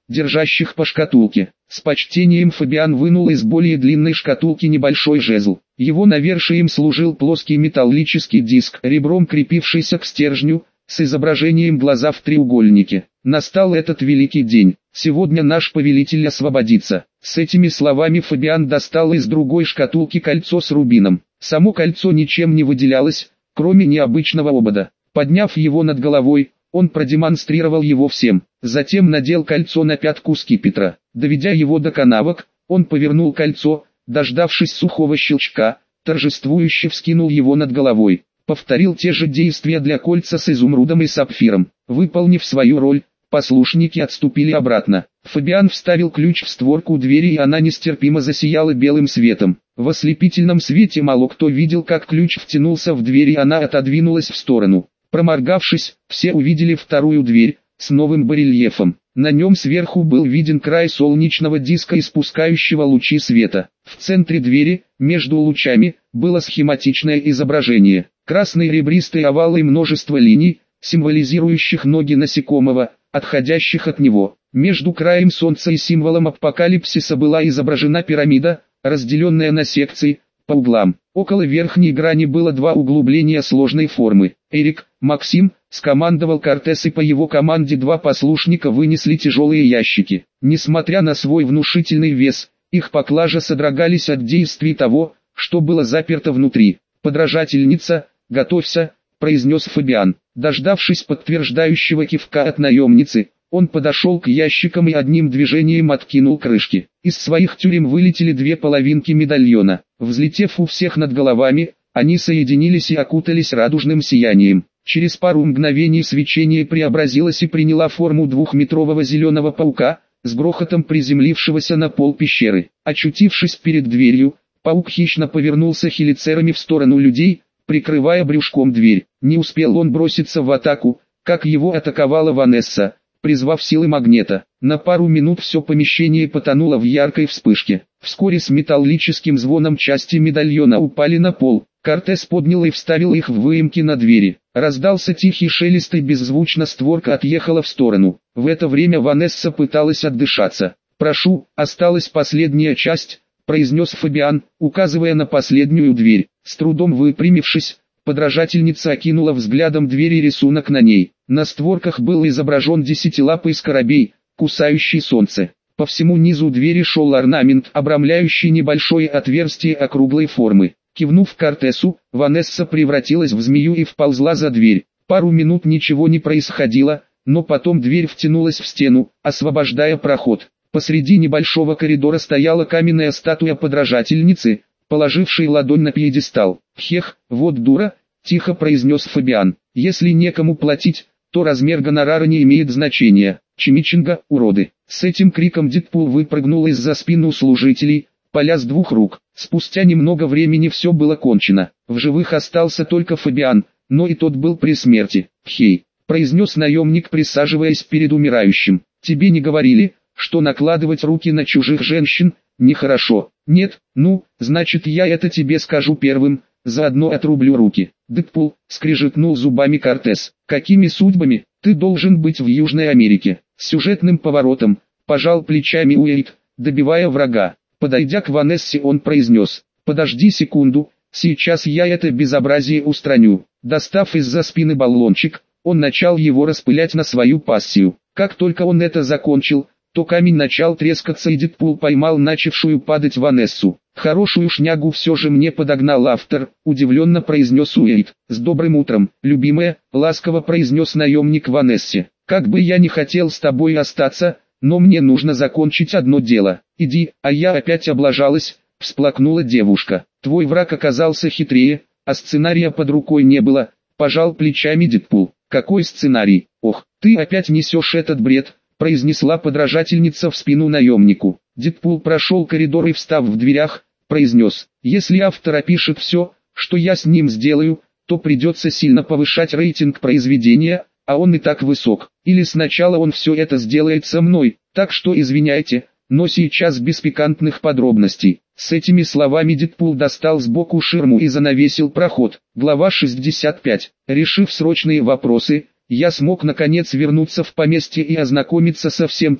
держащих по шкатулке. С почтением Фабиан вынул из более длинной шкатулки небольшой жезл. Его навершием служил плоский металлический диск, ребром крепившийся к стержню, с изображением глаза в треугольнике. Настал этот великий день. Сегодня наш повелитель освободится. С этими словами Фабиан достал из другой шкатулки кольцо с рубином. Само кольцо ничем не выделялось, кроме необычного обода. Подняв его над головой, он продемонстрировал его всем. Затем надел кольцо на пятку скипетра. Доведя его до канавок, он повернул кольцо, дождавшись сухого щелчка, торжествующе вскинул его над головой. Повторил те же действия для кольца с изумрудом и сапфиром. Выполнив свою роль, послушники отступили обратно. Фабиан вставил ключ в створку двери, и она нестерпимо засияла белым светом. В ослепительном свете мало кто видел, как ключ втянулся в дверь, и она отодвинулась в сторону. Проморгавшись, все увидели вторую дверь, с новым барельефом. На нем сверху был виден край солнечного диска, испускающего лучи света. В центре двери, между лучами, было схематичное изображение. Красный ребристый овал и множество линий, символизирующих ноги насекомого, отходящих от него. Между краем солнца и символом апокалипсиса была изображена пирамида, разделенная на секции, по углам. Около верхней грани было два углубления сложной формы. Эрик, Максим, скомандовал Кортес, и по его команде два послушника вынесли тяжелые ящики. Несмотря на свой внушительный вес, их поклажа содрогались от действий того, что было заперто внутри. «Подражательница, готовься», — произнес Фабиан. Дождавшись подтверждающего кивка от наемницы, он подошел к ящикам и одним движением откинул крышки. Из своих тюрем вылетели две половинки медальона. Взлетев у всех над головами, они соединились и окутались радужным сиянием. Через пару мгновений свечение преобразилось и приняло форму двухметрового зеленого паука, с грохотом приземлившегося на пол пещеры. Очутившись перед дверью, паук хищно повернулся хелицерами в сторону людей, прикрывая брюшком дверь. Не успел он броситься в атаку, как его атаковала Ванесса, призвав силы магнета. На пару минут все помещение потонуло в яркой вспышке. Вскоре с металлическим звоном части медальона упали на пол. Кортес поднял и вставил их в выемки на двери. Раздался тихий шелест, и беззвучно створка отъехала в сторону. В это время Ванесса пыталась отдышаться. «Прошу, осталась последняя часть», — произнес Фабиан, указывая на последнюю дверь. С трудом выпрямившись, подражательница окинула взглядом дверь и рисунок на ней. На створках был изображен десятилапый скоробей, кусающий солнце. По всему низу двери шел орнамент, обрамляющий небольшое отверстие округлой формы. Кивнув Кортесу, Ванесса превратилась в змею и вползла за дверь. Пару минут ничего не происходило, но потом дверь втянулась в стену, освобождая проход. Посреди небольшого коридора стояла каменная статуя подражательницы, положившей ладонь на пьедестал. «Хех, вот дура», — тихо произнес Фабиан. «Если некому платить, то размер гонорара не имеет значения. Чимичинга, уроды». С этим криком Дедпул выпрыгнул из-за спину служителей, поля с двух рук. Спустя немного времени все было кончено. В живых остался только Фабиан, но и тот был при смерти. «Хей», — произнес наемник, присаживаясь перед умирающим. «Тебе не говорили, что накладывать руки на чужих женщин нехорошо?» «Нет, ну, значит я это тебе скажу первым, заодно отрублю руки». «Дэдпул», — скрежетнул зубами Кортес. «Какими судьбами? Ты должен быть в Южной Америке». С сюжетным поворотом, пожал плечами Уэйд, добивая врага. Подойдя к Ванессе, он произнес: «Подожди секунду, сейчас я это безобразие устраню». Достав из-за спины баллончик, он начал его распылять на свою пассию. Как только он это закончил, то камень начал трескаться, и Дедпул поймал начавшую падать Ванессу. «Хорошую шнягу все же мне подогнал автор», — удивленно произнес Уэйд. «С добрым утром, любимая», — ласково произнес наемник Ванессе. «Как бы я не хотел с тобой остаться, но мне нужно закончить одно дело». «Иди», — а я опять облажалась, — всплакнула девушка. «Твой враг оказался хитрее, а сценария под рукой не было», — пожал плечами Дедпул. «Какой сценарий? Ох, ты опять несешь этот бред», — произнесла подражательница в спину наемнику. Дедпул прошел коридор и, встав в дверях, произнес: «Если автор опишет все, что я с ним сделаю, то придется сильно повышать рейтинг произведения, а он и так высок. Или сначала он все это сделает со мной, так что извиняйте, но сейчас без пикантных подробностей». С этими словами Дедпул достал сбоку ширму и занавесил проход. Глава 65. Решив срочные вопросы, я смог наконец вернуться в поместье и ознакомиться со всем тем,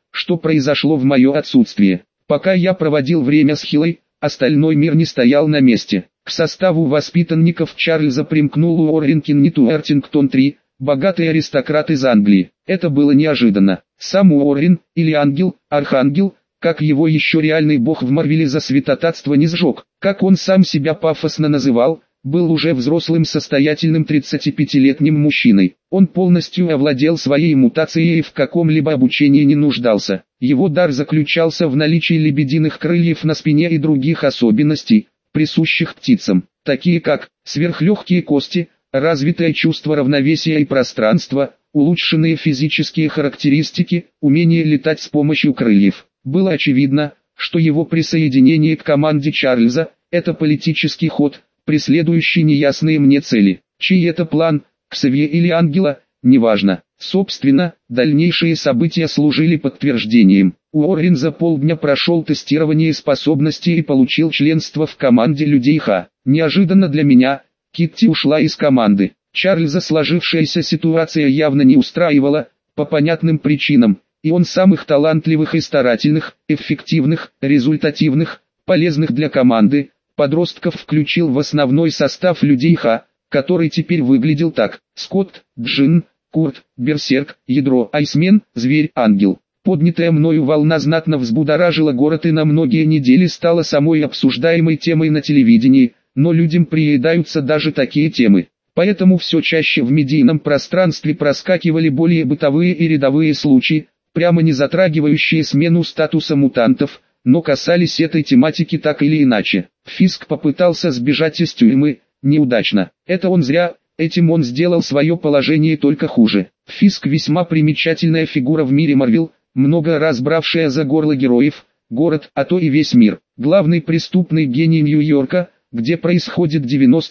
что произошло в мое отсутствие. Пока я проводил время с Хиллой, остальной мир не стоял на месте. К составу воспитанников Чарльза примкнул Уоррен Кеннет Уортингтон-3, богатый аристократ из Англии. Это было неожиданно. Сам Уоррен, или Ангел, Архангел, как его еще реальный бог в Марвеле за святотатство не сжег, как он сам себя пафосно называл, был уже взрослым состоятельным 35-летним мужчиной. Он полностью овладел своей мутацией и в каком-либо обучении не нуждался. Его дар заключался в наличии лебединых крыльев на спине и других особенностей, присущих птицам, такие как сверхлегкие кости, развитое чувство равновесия и пространства, улучшенные физические характеристики, умение летать с помощью крыльев. Было очевидно, что его присоединение к команде Чарльза – это политический ход, преследующий неясные мне цели. Чей это план, Ксавье или Ангела, неважно. Собственно, дальнейшие события служили подтверждением. Уоррен за полдня прошел тестирование способностей и получил членство в команде Людей Х. Неожиданно для меня, Китти ушла из команды. Чарльза сложившаяся ситуация явно не устраивала, по понятным причинам, и он самых талантливых и старательных, эффективных, результативных, полезных для команды, подростков включил в основной состав Людей Х, который теперь выглядел так: Скотт, Джин, Курт, Берсерк, Ядро, Айсмен, Зверь, Ангел. Поднятая мною волна знатно взбудоражила город и на многие недели стала самой обсуждаемой темой на телевидении, но людям приедаются даже такие темы. Поэтому все чаще в медийном пространстве проскакивали более бытовые и рядовые случаи, прямо не затрагивающие смену статуса мутантов, но касались этой тематики так или иначе. Фиск попытался сбежать из тюрьмы, неудачно. Это он зря, этим он сделал свое положение только хуже. Фиск весьма примечательная фигура в мире Марвел, много раз бравшая за горло героев, город, а то и весь мир. Главный преступный гений Нью-Йорка, где происходит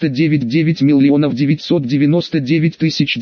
99,9 999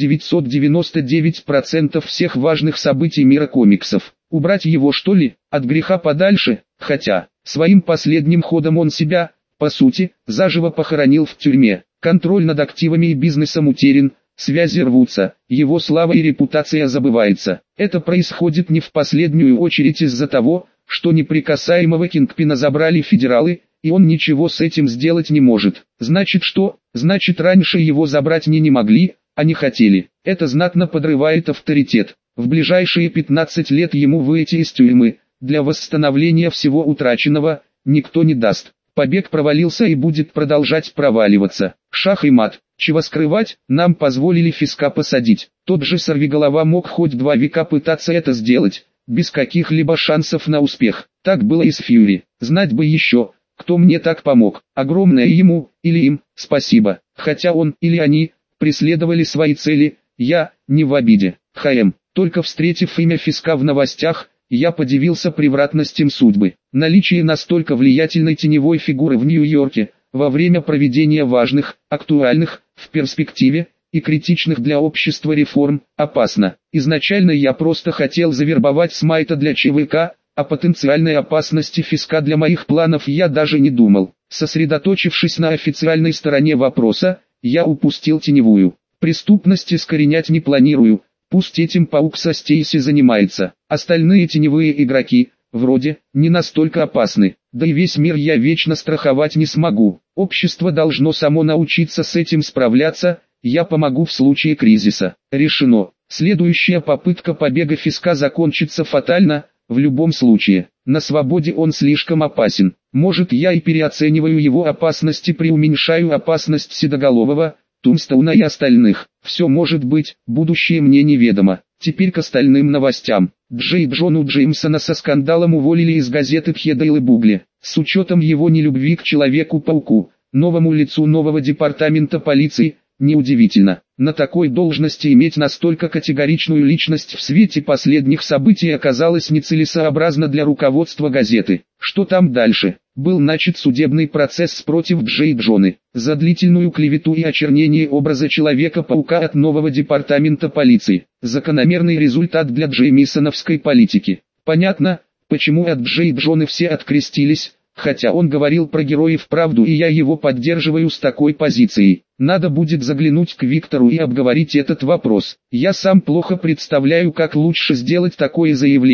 999% всех важных событий мира комиксов. Убрать его что ли, от греха подальше, хотя, своим последним ходом он себя, по сути, заживо похоронил в тюрьме. Контроль над активами и бизнесом утерян, связи рвутся, его слава и репутация забывается. Это происходит не в последнюю очередь из-за того, что неприкасаемого Кингпина забрали федералы, и он ничего с этим сделать не может. Значит что? Значит раньше его забрать не могли, а не хотели. Это знатно подрывает авторитет. В ближайшие 15 лет ему выйти из тюрьмы, для восстановления всего утраченного, никто не даст. Побег провалился и будет продолжать проваливаться. Шах и мат. Чего скрывать, нам позволили Фиска посадить. Тот же сорвиголова мог хоть 2 века пытаться это сделать, без каких-либо шансов на успех. Так было и с Фьюри. Знать бы еще, кто мне так помог. Огромное ему, или им, спасибо. Хотя он, или они, преследовали свои цели, я, не в обиде. Только встретив имя Фиска в новостях, я подивился превратностям судьбы. Наличие настолько влиятельной теневой фигуры в Нью-Йорке, во время проведения важных, актуальных, в перспективе, и критичных для общества реформ, опасно. Изначально я просто хотел завербовать Смайта для ЧВК, о потенциальной опасности Фиска для моих планов я даже не думал. Сосредоточившись на официальной стороне вопроса, я упустил теневую. Преступность искоренять не планирую, пусть этим паук со Стейси занимается. Остальные теневые игроки, вроде, не настолько опасны. Да и весь мир я вечно страховать не смогу. Общество должно само научиться с этим справляться, я помогу в случае кризиса. Решено. Следующая попытка побега Фиска закончится фатально, в любом случае. На свободе он слишком опасен. Может я и переоцениваю его опасность и преуменьшаю опасность Седоголового, Тумстоуна и остальных. Все может быть, будущее мне неведомо. Теперь к остальным новостям. Джей Джону Джеймсона со скандалом уволили из газеты Пхедейл и Бугли. С учетом его нелюбви к Человеку-пауку, новому лицу нового департамента полиции, неудивительно. На такой должности иметь настолько категоричную личность в свете последних событий оказалось нецелесообразно для руководства газеты. Что там дальше? Был начат судебный процесс против Джей Джоны за длительную клевету и очернение образа Человека-паука от нового департамента полиции. Закономерный результат для джеймисоновской политики. Понятно, почему от Джей Джоны все открестились, хотя он говорил про героев правду и я его поддерживаю с такой позицией. Надо будет заглянуть к Виктору и обговорить этот вопрос. Я сам плохо представляю, как лучше сделать такое заявление,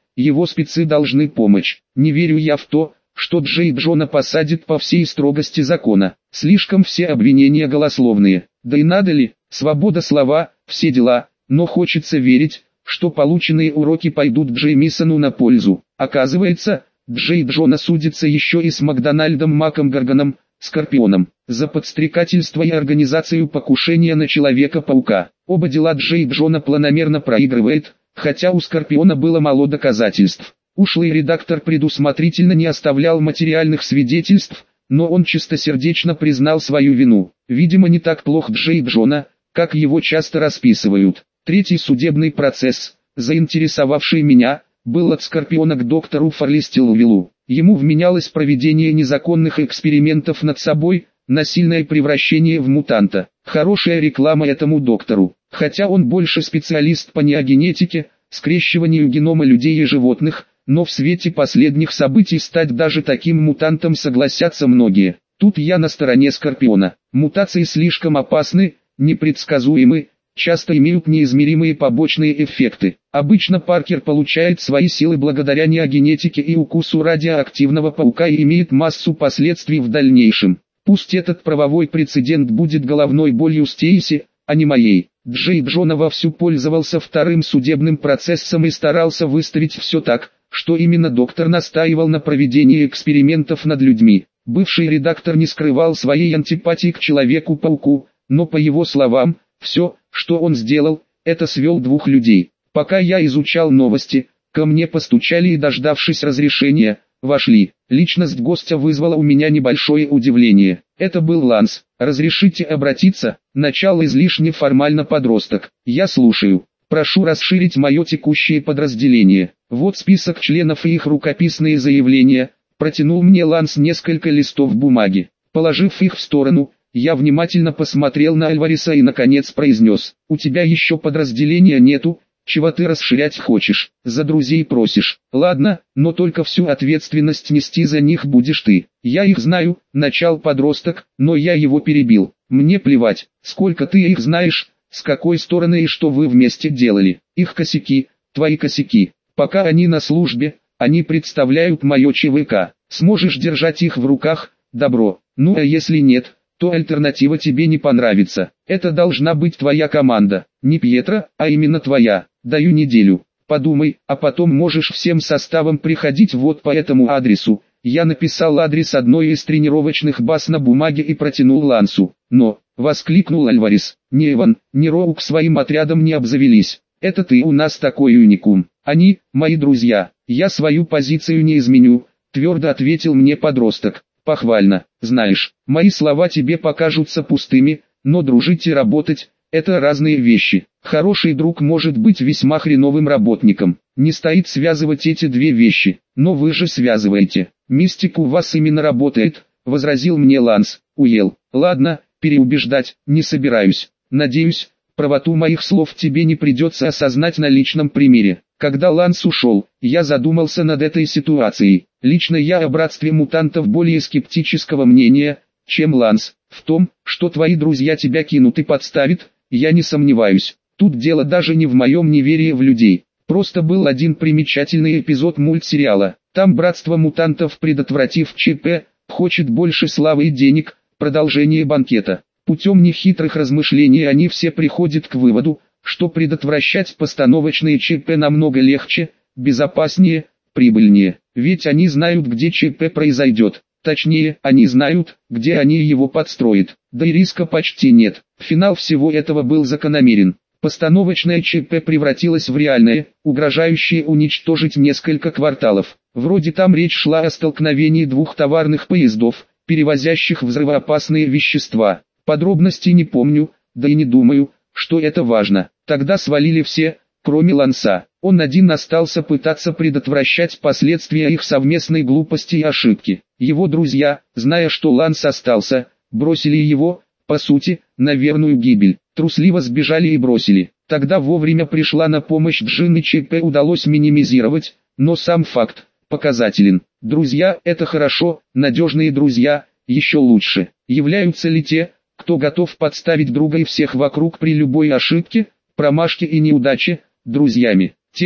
его спецы должны помочь. Не верю я в то, что Джей Джона посадят по всей строгости закона. Слишком все обвинения голословные. Да и надо ли, свобода слова, все дела, но хочется верить, что полученные уроки пойдут Джеймисону на пользу. Оказывается, Джей Джона судится еще и с Макдональдом Макгорганом, Скорпионом, за подстрекательство и организацию покушения на Человека-паука. Оба дела Джей Джона планомерно проигрывает, хотя у Скорпиона было мало доказательств. Ушлый редактор предусмотрительно не оставлял материальных свидетельств, но он чистосердечно признал свою вину. Видимо, не так плох Джей Джона, как его часто расписывают. Третий судебный процесс, заинтересовавший меня, был от Скорпиона к доктору Фарлистилувиллу. Ему вменялось проведение незаконных экспериментов над собой, насильное превращение в мутанта. Хорошая реклама этому доктору, хотя он больше специалист по неогенетике, скрещиванию генома людей и животных, но в свете последних событий стать даже таким мутантом согласятся многие. Тут я на стороне Скорпиона. Мутации слишком опасны, непредсказуемы, часто имеют неизмеримые побочные эффекты. Обычно Паркер получает свои силы благодаря неогенетике и укусу радиоактивного паука и имеет массу последствий в дальнейшем. Пусть этот правовой прецедент будет головной болью Стейси, а не моей. Джей Джона вовсю пользовался вторым судебным процессом и старался выставить все так, что именно доктор настаивал на проведении экспериментов над людьми. Бывший редактор не скрывал своей антипатии к Человеку-пауку, но по его словам, все, что он сделал, это свел двух людей. Пока я изучал новости, ко мне постучали и, дождавшись разрешения, вошли. Личность гостя вызвала у меня небольшое удивление. Это был Ланс. «Разрешите обратиться?» Начал излишне формально подросток. «Я слушаю. Прошу расширить мое текущее подразделение. Вот список членов и их рукописные заявления». Протянул мне Ланс несколько листов бумаги. Положив их в сторону, я внимательно посмотрел на Альвареса и наконец произнес: «У тебя еще подразделения нету, чего ты расширять хочешь, за друзей просишь. Ладно, но только всю ответственность нести за них будешь ты». «Я их знаю», — начал подросток, но я его перебил. «Мне плевать, сколько ты их знаешь, с какой стороны и что вы вместе делали. Их косяки, твои косяки. Пока они на службе, они представляют мое ЧВК. Сможешь держать их в руках, добро. Ну а если нет, то альтернатива тебе не понравится. Это должна быть твоя команда, не Пьетро, а именно твоя. Даю неделю. Подумай, а потом можешь всем составом приходить вот по этому адресу». Я написал адрес одной из тренировочных баз на бумаге и протянул Лансу. «Но», — воскликнул Альварес, — «ни Эван, ни Роук своим отрядом не обзавелись. Это ты у нас такой уникум. Они, мои друзья. Я свою позицию не изменю», — твердо ответил мне подросток. «Похвально. Знаешь, мои слова тебе покажутся пустыми, но дружить и работать — это разные вещи. Хороший друг может быть весьма хреновым работником. Не стоит связывать эти две вещи, но вы же связываете. Мистик у вас именно работает», — возразил мне Ланс. «Уел. Ладно, переубеждать не собираюсь. Надеюсь, правоту моих слов тебе не придется осознать на личном примере». Когда Ланс ушел, я задумался над этой ситуацией. Лично я о братстве мутантов более скептического мнения, чем Ланс. В том, что твои друзья тебя кинут и подставят, я не сомневаюсь. Тут дело даже не в моем неверии в людей. Просто был один примечательный эпизод мультсериала. Там братство мутантов, предотвратив ЧП, хочет больше славы и денег, продолжение банкета. Путем нехитрых размышлений они все приходят к выводу, что предотвращать постановочные ЧП намного легче, безопаснее, прибыльнее. Ведь они знают, где ЧП произойдет. Точнее, они знают, где они его подстроят. Да и риска почти нет. Финал всего этого был закономерен. Постановочное ЧП превратилось в реальное, угрожающее уничтожить несколько кварталов. Вроде там речь шла о столкновении двух товарных поездов, перевозящих взрывоопасные вещества. Подробностей не помню, да и не думаю, что это важно. Тогда свалили все, кроме Ланса. Он один остался пытаться предотвращать последствия их совместной глупости и ошибки. Его друзья, зная, что Ланс остался, бросили его, по сути, на верную гибель. Трусливо сбежали и бросили. Тогда вовремя пришла на помощь Джин и ЧП удалось минимизировать, но сам факт показателен. Друзья – это хорошо, надежные друзья – еще лучше. Являются ли те, кто готов подставить друга и всех вокруг при любой ошибке, промашке и неудаче, друзьями? Тех,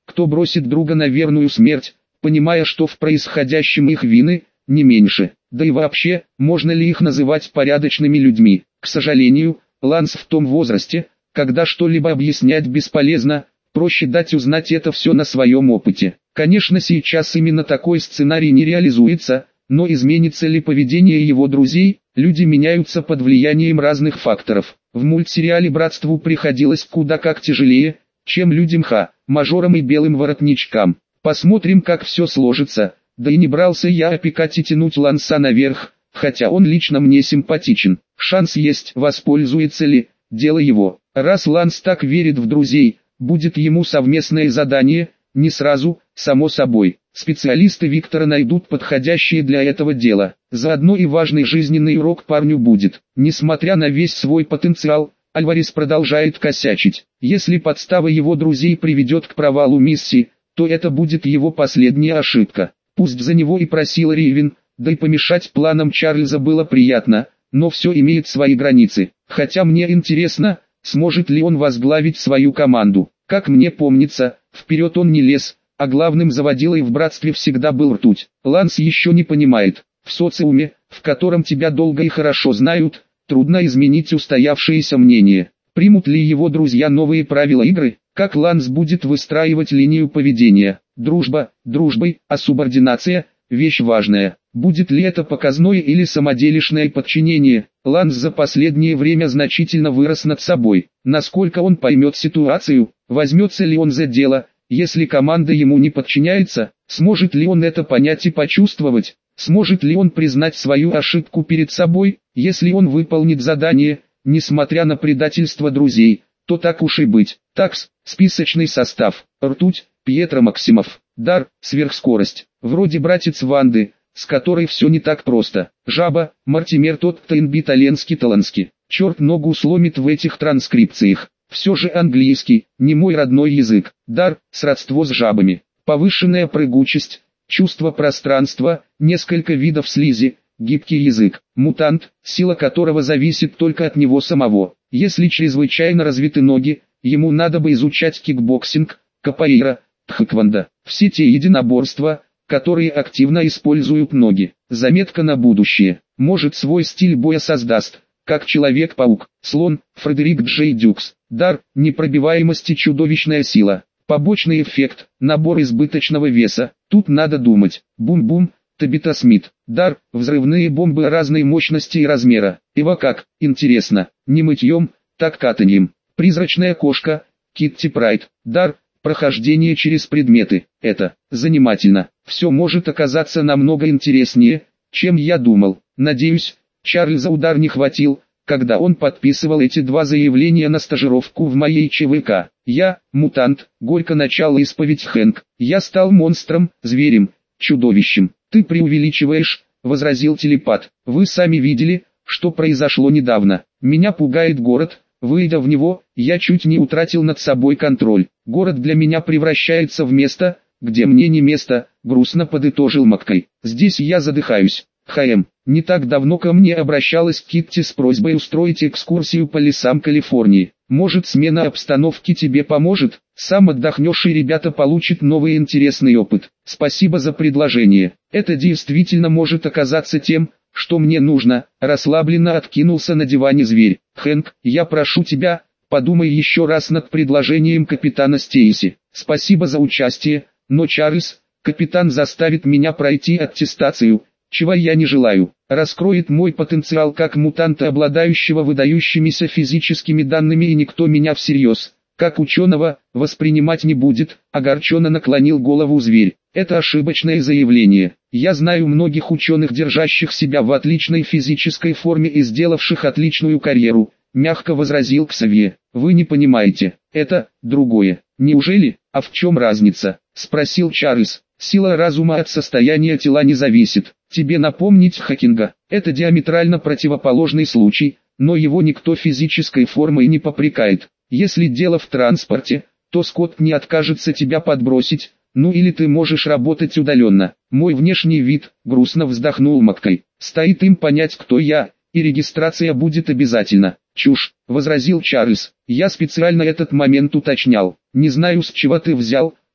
кто бросит друга на верную смерть, понимая, что в происходящем их вины не меньше. Да и вообще, можно ли их называть порядочными людьми? К сожалению, Ланс в том возрасте, когда что-либо объяснять бесполезно, проще дать узнать это все на своем опыте. Конечно, сейчас именно такой сценарий не реализуется, но изменится ли поведение его друзей? Люди меняются под влиянием разных факторов. В мультсериале «Братству» приходилось куда как тяжелее, чем людям мажорам и белым воротничкам. Посмотрим, как все сложится. Да и не брался я опекать и тянуть Ланса наверх, хотя он лично мне симпатичен. Шанс есть, воспользуется ли, дело его. Раз Ланс так верит в друзей, будет ему совместное задание, не сразу, само собой. Специалисты Виктора найдут подходящие для этого дела. Заодно и важный жизненный урок парню будет. Несмотря на весь свой потенциал, Альварес продолжает косячить. Если подстава его друзей приведет к провалу миссии, то это будет его последняя ошибка. Пусть за него и просил Ривен, да и помешать планам Чарльза было приятно, но все имеет свои границы. Хотя мне интересно, сможет ли он возглавить свою команду. Как мне помнится, вперед он не лез, а главным заводилой в братстве всегда был Ртуть. Ланс еще не понимает, в социуме, в котором тебя долго и хорошо знают, трудно изменить устоявшееся мнение. Примут ли его друзья новые правила игры? Как Ланс будет выстраивать линию поведения? Дружба, дружбой, а субординация – вещь важная. Будет ли это показное или самоделишное подчинение? Ланс за последнее время значительно вырос над собой. Насколько он поймет ситуацию, возьмется ли он за дело, если команда ему не подчиняется, сможет ли он это понять и почувствовать, сможет ли он признать свою ошибку перед собой, если он выполнит задание, несмотря на предательство друзей, то так уж и быть. Такс, списочный состав, Ртуть, Пьетро Максимов, Дар, сверхскорость, вроде братец Ванды, с которой все не так просто. Жаба, Мартимер Тоттенби-Таленский-Таланский. Черт ногу сломит в этих транскрипциях. Все же английский, не мой родной язык. Дар, сродство с жабами. Повышенная прыгучесть, чувство пространства, несколько видов слизи, гибкий язык. Мутант, сила которого зависит только от него самого. Если чрезвычайно развиты ноги, ему надо бы изучать кикбоксинг, капоэйра, тхэквондо. Все те единоборства, которые активно используют ноги. Заметка на будущее. Может, свой стиль боя создаст, как Человек-паук, Слон, Фредерик Джей Дюкс. Дар, непробиваемость и чудовищная сила. Побочный эффект, набор избыточного веса. Тут надо думать. Бум-бум, Табита Смит. Дар, взрывные бомбы разной мощности и размера. Ива как, интересно, не мытьем, так катаньем. Призрачная кошка, Китти Прайд. Дар, прохождение через предметы. Это занимательно. Все может оказаться намного интереснее, чем я думал. Надеюсь, Чарльза удар не хватил, когда он подписывал эти два заявления на стажировку в моей ЧВК. Я, мутант, горько начал исповедь Хэнк. Я стал монстром, зверем, чудовищем. Ты преувеличиваешь, возразил телепат. Вы сами видели, что произошло недавно. Меня пугает город. Выйдя в него, я чуть не утратил над собой контроль. Город для меня превращается в место, где мне не место, грустно подытожил Маккей. Здесь я задыхаюсь. Не так давно ко мне обращалась Китти с просьбой устроить экскурсию по лесам Калифорнии. Может, смена обстановки тебе поможет? Сам отдохнешь и ребята получат новый интересный опыт. Спасибо за предложение. Это действительно может оказаться тем, что мне нужно. Расслабленно откинулся на диване зверь. Хэнк, я прошу тебя, подумай еще раз над предложением капитана Стейси. Спасибо за участие, но Чарльз, капитан заставит меня пройти аттестацию, чего я не желаю. Раскроет мой потенциал как мутанта, обладающего выдающимися физическими данными, и никто меня всерьез, как ученого, воспринимать не будет. Огорченно наклонил голову зверь. Это ошибочное заявление. Я знаю многих ученых, держащих себя в отличной физической форме и сделавших отличную карьеру, мягко возразил Ксавье. Вы не понимаете, это другое. Неужели? А в чем разница? Спросил Чарльз. Сила разума от состояния тела не зависит. Тебе напомнить Хокинга. Это диаметрально противоположный случай, но его никто физической формой не попрекает. Если дело в транспорте, то Скотт не откажется тебя подбросить, ну или ты можешь работать удаленно. Мой внешний вид, грустно вздохнул Маккей. Стоит им понять, кто я, и регистрация будет обязательно. Чушь, возразил Чарльз. Я специально этот момент уточнял. Не знаю, с чего ты взял,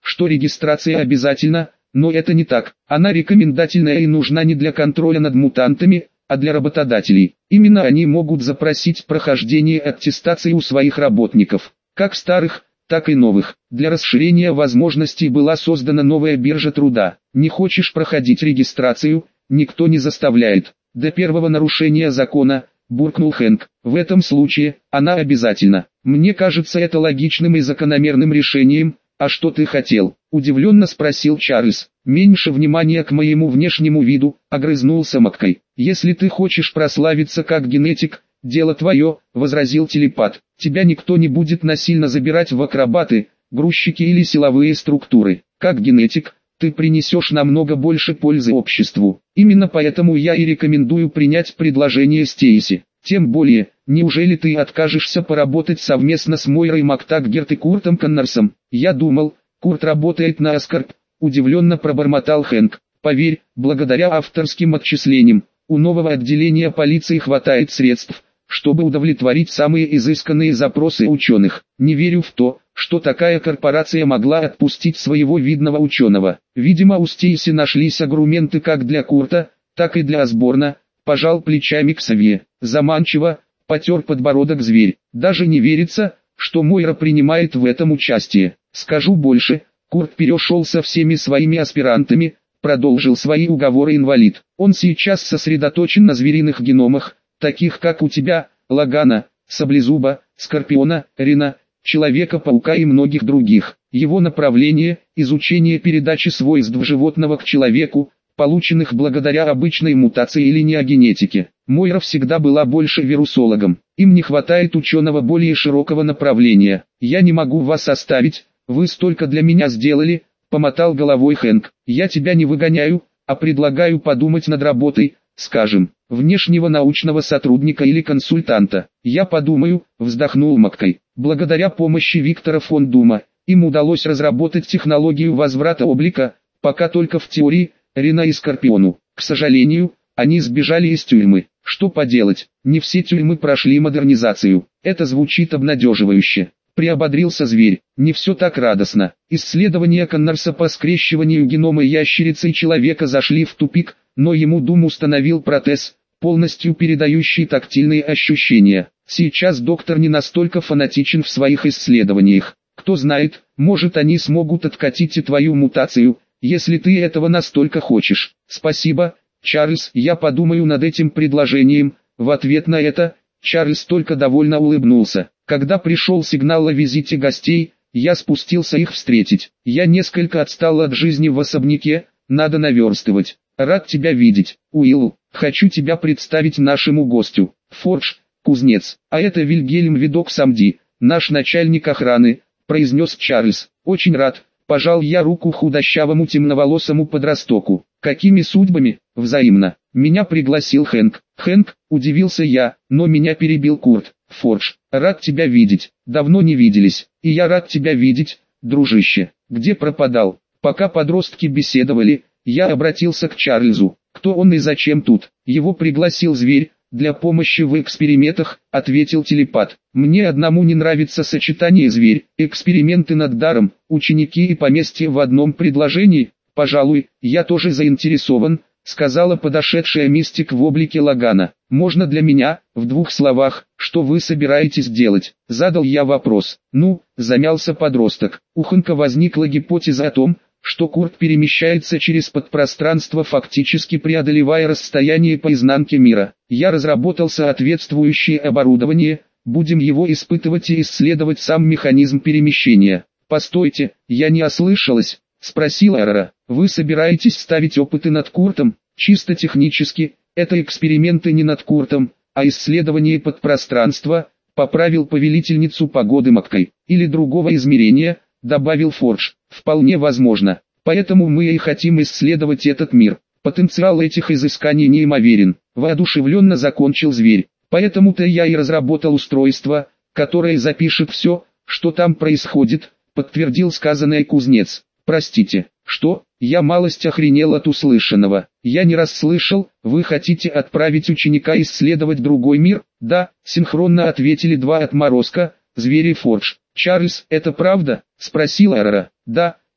что регистрация обязательна, но это не так. Она рекомендательная и нужна не для контроля над мутантами, а для работодателей. Именно они могут запросить прохождение аттестации у своих работников, как старых, так и новых. Для расширения возможностей была создана новая биржа труда. Не хочешь проходить регистрацию, никто не заставляет. До первого нарушения закона, буркнул Хэнк. В этом случае, она обязательна. Мне кажется это логичным и закономерным решением. А что ты хотел? Удивленно спросил Чарльз. Меньше внимания к моему внешнему виду, огрызнулся Маккей. Если ты хочешь прославиться как генетик, дело твое, возразил телепат. Тебя никто не будет насильно забирать в акробаты, грузчики или силовые структуры. Как генетик, ты принесешь намного больше пользы обществу. Именно поэтому я и рекомендую принять предложение Стейси. Тем более, неужели ты откажешься поработать совместно с Мойрой МакТаггерт и Куртом Коннорсом? Я думал, Курт работает на Аскарп, удивленно пробормотал Хэнк. Поверь, благодаря авторским отчислениям, у нового отделения полиции хватает средств, чтобы удовлетворить самые изысканные запросы ученых. Не верю в то, что такая корпорация могла отпустить своего видного ученого. Видимо, у Стейси нашлись аргументы как для Курта, так и для Осборна. Пожал плечами Ксавье. Заманчиво, потер подбородок зверь. Даже не верится, что Мойра принимает в этом участие. Скажу больше, Курт перешел со всеми своими аспирантами, продолжил свои уговоры инвалид. Он сейчас сосредоточен на звериных геномах, таких как у тебя, Лагана, Саблезуба, Скорпиона, Рина, Человека-паука и многих других. Его направление – изучение передачи свойств животного к человеку, полученных благодаря обычной мутации или неогенетике. Мойра всегда была больше вирусологом. Им не хватает ученого более широкого направления. Я не могу вас оставить, вы столько для меня сделали, помотал головой Хэнк. Я тебя не выгоняю, а предлагаю подумать над работой, скажем, внешнего научного сотрудника или консультанта. Я подумаю, вздохнул Маккей. Благодаря помощи Виктора фон Дума, им удалось разработать технологию возврата облика, пока только в теории, Рина и Скорпиону. К сожалению, они сбежали из тюрьмы. Что поделать, не все тюрьмы прошли модернизацию. Это звучит обнадеживающе. Приободрился зверь. Не все так радостно. Исследования Коннорса по скрещиванию генома ящерицы и человека зашли в тупик, но ему Дум установил протез, полностью передающий тактильные ощущения. Сейчас доктор не настолько фанатичен в своих исследованиях. Кто знает, может они смогут откатить и твою мутацию, если ты этого настолько хочешь. Спасибо, Чарльз, я подумаю над этим предложением. В ответ на это, Чарльз только довольно улыбнулся. Когда пришел сигнал о визите гостей, я спустился их встретить. Я несколько отстал от жизни в особняке, надо наверстывать. Рад тебя видеть, Уилл. Хочу тебя представить нашему гостю. Фордж, кузнец. А это Вильгельм Видок Самди, наш начальник охраны, произнес Чарльз. Очень рад. Пожал я руку худощавому темноволосому подростку. Какими судьбами? Взаимно. Меня пригласил Хэнк. Хэнк, удивился я, но меня перебил Курт. Фордж, рад тебя видеть. Давно не виделись. И я рад тебя видеть, дружище. Где пропадал? Пока подростки беседовали, я обратился к Чарльзу. Кто он и зачем тут? Его пригласил зверь. Для помощи в экспериментах, ответил телепат. Мне одному не нравится сочетание зверь, эксперименты над даром, ученики и поместье в одном предложении. Пожалуй, я тоже заинтересован, сказала подошедшая мистик в облике Лагана. Можно для меня, в двух словах, что вы собираетесь делать? Задал я вопрос. Ну, замялся подросток. У Хэнка возникла гипотеза о том, что Курт перемещается через подпространство, фактически преодолевая расстояние по изнанке мира. Я разработал соответствующее оборудование, будем его испытывать и исследовать сам механизм перемещения. Постойте, я не ослышалась, спросила Эрора. Вы собираетесь ставить опыты над Куртом? Чисто технически, это эксперименты не над Куртом, а исследование подпространства, поправил повелительницу погоды Маккей, или другого измерения, добавил Фордж. Вполне возможно. Поэтому мы и хотим исследовать этот мир. Потенциал этих изысканий неимоверен. Воодушевленно закончил зверь. Поэтому-то я и разработал устройство, которое запишет все, что там происходит, подтвердил сказанное кузнец. Простите, что? Я малость охренел от услышанного. Я не расслышал, вы хотите отправить ученика исследовать другой мир? Да, синхронно ответили два отморозка, зверь и Фордж. Чарльз, это правда? Спросила Эрора. Да,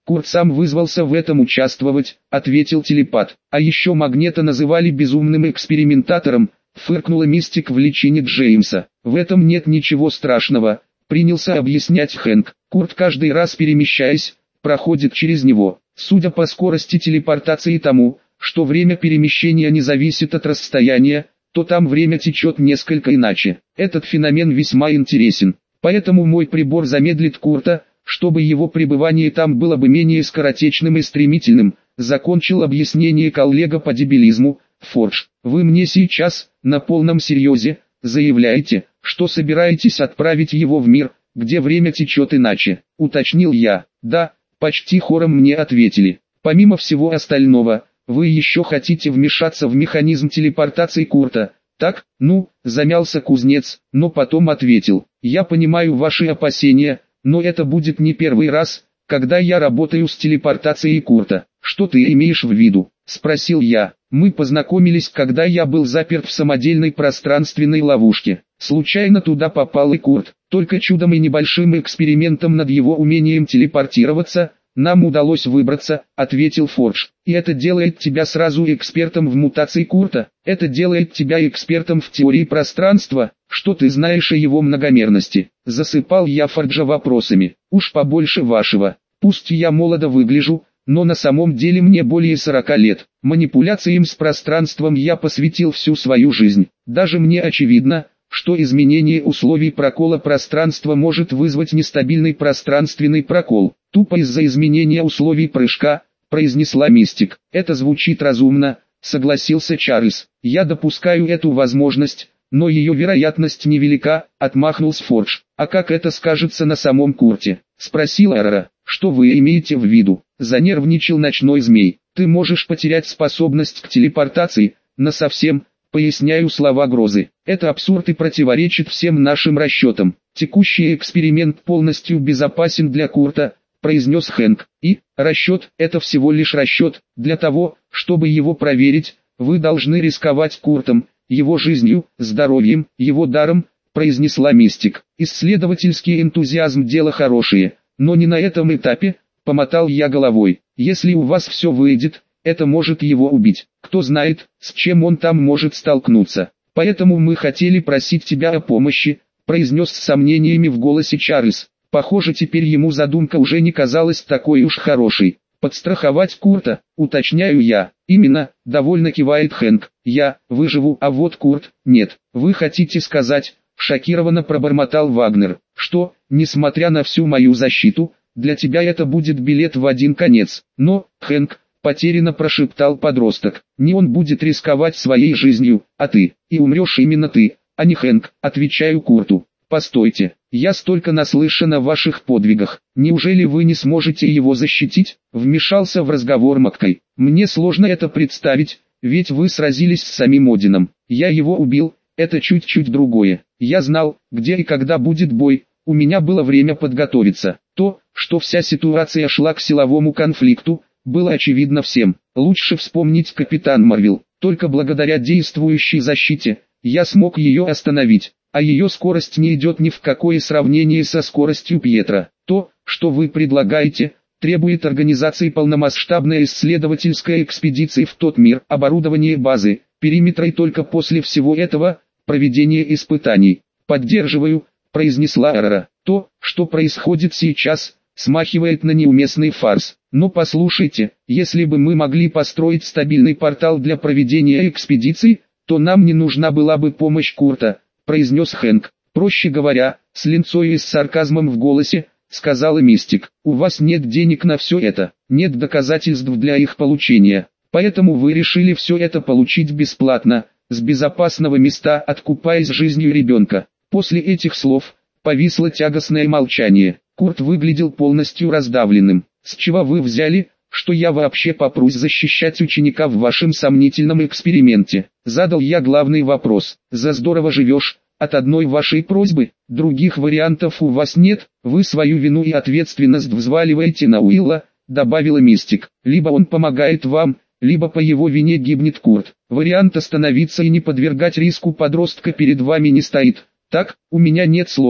Курт сам вызвался в этом участвовать, ответил телепат. А еще Магнета называли безумным экспериментатором, фыркнула Мистик в личине Джеймса. В этом нет ничего страшного, принялся объяснять Хэнк. Курт каждый раз перемещаясь, проходит через него. Судя по скорости телепортации и тому, что время перемещения не зависит от расстояния, то там время течет несколько иначе. Этот феномен весьма интересен. Поэтому мой прибор замедлит Курта, чтобы его пребывание там было бы менее скоротечным и стремительным, закончил объяснение коллега по дебилизму, Фордж. Вы мне сейчас, на полном серьезе, заявляете, что собираетесь отправить его в мир, где время течет иначе, уточнил я. Да, почти хором мне ответили. Помимо всего остального, вы еще хотите вмешаться в механизм телепортации Курта, так? Ну, замялся кузнец, но потом ответил. Я понимаю ваши опасения, но это будет не первый раз, когда я работаю с телепортацией Курта. Что ты имеешь в виду? Спросил я. Мы познакомились, когда я был заперт в самодельной пространственной ловушке. Случайно туда попал и Курт. Только чудом и небольшим экспериментом над его умением телепортироваться, нам удалось выбраться, ответил Фордж. И это делает тебя сразу экспертом в мутации Курта. Это делает тебя экспертом в теории пространства. Что ты знаешь о его многомерности? Засыпал я Форджа вопросами. Уж побольше вашего. Пусть я молодо выгляжу, но на самом деле мне более 40 лет. Манипуляциям с пространством я посвятил всю свою жизнь. Даже мне очевидно, что изменение условий прокола пространства может вызвать нестабильный пространственный прокол. Тупо из-за изменения условий прыжка, произнесла Мистик. Это звучит разумно, согласился Чарльз. Я допускаю эту возможность, но ее вероятность невелика, отмахнулся Фордж. А как это скажется на самом Курте? Спросила Эрра. Что вы имеете в виду? Занервничал ночной змей. Ты можешь потерять способность к телепортации, насовсем. Поясняю слова Грозы. Это абсурд и противоречит всем нашим расчетам. Текущий эксперимент полностью безопасен для Курта, произнес Хэнк. И, расчет, это всего лишь расчет. Для того, чтобы его проверить, вы должны рисковать Куртом, его жизнью, здоровьем, его даром, произнесла Мистик. Исследовательский энтузиазм дело хорошее, но не на этом этапе, помотал я головой. Если у вас все выйдет, это может его убить. Кто знает, с чем он там может столкнуться. Поэтому мы хотели просить тебя о помощи, произнес с сомнениями в голосе Чарльз. Похоже, теперь ему задумка уже не казалась такой уж хорошей. Подстраховать Курта, уточняю я. Именно, довольно кивает Хэнк. Я выживу, а вот Курт, нет. Вы хотите сказать, шокированно пробормотал Вагнер, что, несмотря на всю мою защиту, для тебя это будет билет в один конец. Но, Хэнк, потерянно прошептал подросток. Не он будет рисковать своей жизнью, а ты. И умрешь именно ты, а не Хэнк, отвечаю Курту. Постойте, я столько наслышан о ваших подвигах. Неужели вы не сможете его защитить? Вмешался в разговор Маккай. Мне сложно это представить, ведь вы сразились с самим Одином. Я его убил, это чуть-чуть другое. Я знал, где и когда будет бой, у меня было время подготовиться. То, что вся ситуация шла к силовому конфликту, было очевидно всем. Лучше вспомнить Капитан Марвел. Только благодаря действующей защите, я смог ее остановить. А ее скорость не идет ни в какое сравнение со скоростью Пьетро. То, что вы предлагаете, требует организации полномасштабной исследовательской экспедиции в тот мир, оборудование базы, периметра и только после всего этого, проведение испытаний. Поддерживаю, произнесла Эрра. То, что происходит сейчас, смахивает на неуместный фарс. Но послушайте, если бы мы могли построить стабильный портал для проведения экспедиций, то нам не нужна была бы помощь Курта, произнес Хэнк. Проще говоря, с линцой и с сарказмом в голосе, сказала Мистик. У вас нет денег на все это, нет доказательств для их получения, поэтому вы решили все это получить бесплатно, с безопасного места, откупаясь жизнью ребенка. После этих слов повисло тягостное молчание. Курт выглядел полностью раздавленным. С чего вы взяли, что я вообще попрусь защищать ученика в вашем сомнительном эксперименте? Задал я главный вопрос. За здорово живешь, от одной вашей просьбы, других вариантов у вас нет, вы свою вину и ответственность взваливаете на Уилла, добавила Мистик. Либо он помогает вам, либо по его вине гибнет Курт. Вариант остановиться и не подвергать риску подростка перед вами не стоит. Так, у меня нет слов,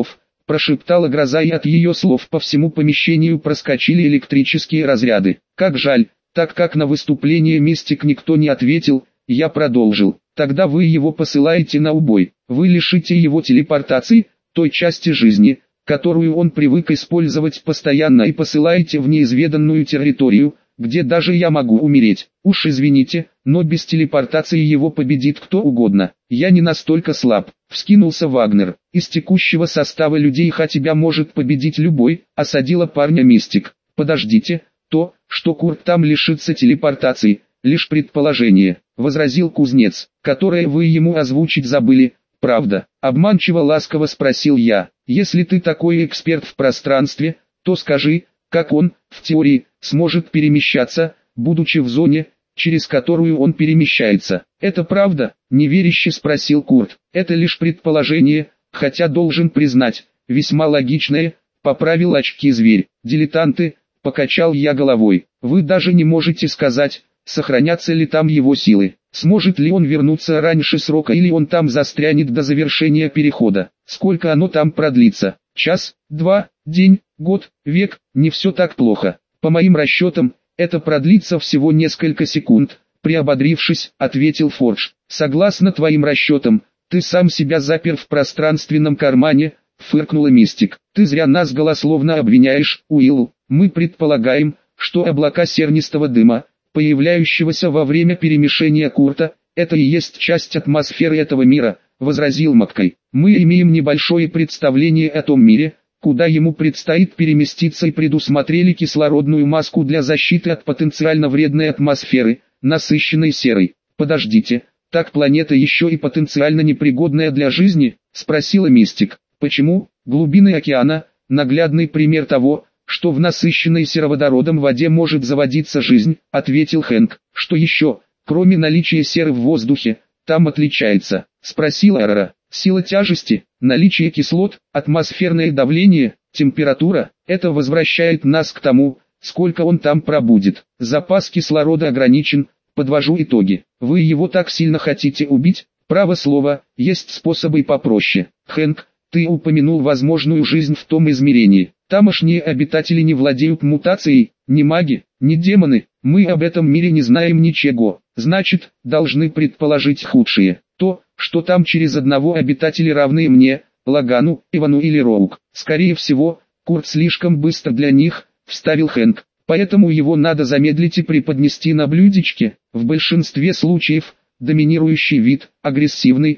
прошептала гроза, и от ее слов по всему помещению проскочили электрические разряды. Как жаль, так как на выступление Мистик никто не ответил, я продолжил. Тогда вы его посылаете на убой, вы лишите его телепортации, той части жизни, которую он привык использовать постоянно, и посылаете в неизведанную территорию, где даже я могу умереть. Уж извините, но без телепортации его победит кто угодно. Я не настолько слаб, вскинулся Вагнер. Из текущего состава людей тебя может победить любой, осадила парня Мистик. Подождите, то, что Курт там лишится телепортации, лишь предположение, возразил кузнец, которое вы ему озвучить забыли. Правда? Обманчиво ласково спросил я. Если ты такой эксперт в пространстве, то скажи, как он, в теории, сможет перемещаться, будучи в зоне, через которую он перемещается. Это правда? Неверяще спросил Курт. Это лишь предположение, хотя должен признать, весьма логичное, поправил очки зверь. Дилетанты, покачал я головой. Вы даже не можете сказать, сохранятся ли там его силы. Сможет ли он вернуться раньше срока, или он там застрянет до завершения перехода? Сколько оно там продлится? Час, два, день, год, век? Не все так плохо. По моим расчетам, это продлится всего несколько секунд. Приободрившись, ответил Фордж. Согласно твоим расчетам, ты сам себя запер в пространственном кармане, фыркнула Мистик. Ты зря нас голословно обвиняешь, Уилл. Мы предполагаем, что облака сернистого дыма, появляющегося во время перемещения Курта, это и есть часть атмосферы этого мира, возразил Маккей. Мы имеем небольшое представление о том мире, куда ему предстоит переместиться, и предусмотрели кислородную маску для защиты от потенциально вредной атмосферы, насыщенной серой. Подождите, так планета еще и потенциально непригодная для жизни? Спросила Мистик. Почему? Глубины океана, наглядный пример того, что в насыщенной сероводородом воде может заводиться жизнь, ответил Хэнк. Что еще, кроме наличия серы в воздухе, там отличается? Спросил Эрора. Сила тяжести, наличие кислот, атмосферное давление, температура. Это возвращает нас к тому, сколько он там пробудет. Запас кислорода ограничен, подвожу итоги. Вы его так сильно хотите убить? Право слово, есть способы и попроще. Хэнк, ты упомянул возможную жизнь в том измерении. Тамошние обитатели не владеют мутацией, ни маги, ни демоны. Мы об этом мире не знаем ничего. Значит, должны предположить худшее. То, что там через одного обитателя равные мне, Лагану, Ивану или Роук. Скорее всего, Курт слишком быстро для них, вставил Хэнк. Поэтому его надо замедлить и преподнести на блюдечке. В большинстве случаев, доминирующий вид, агрессивный,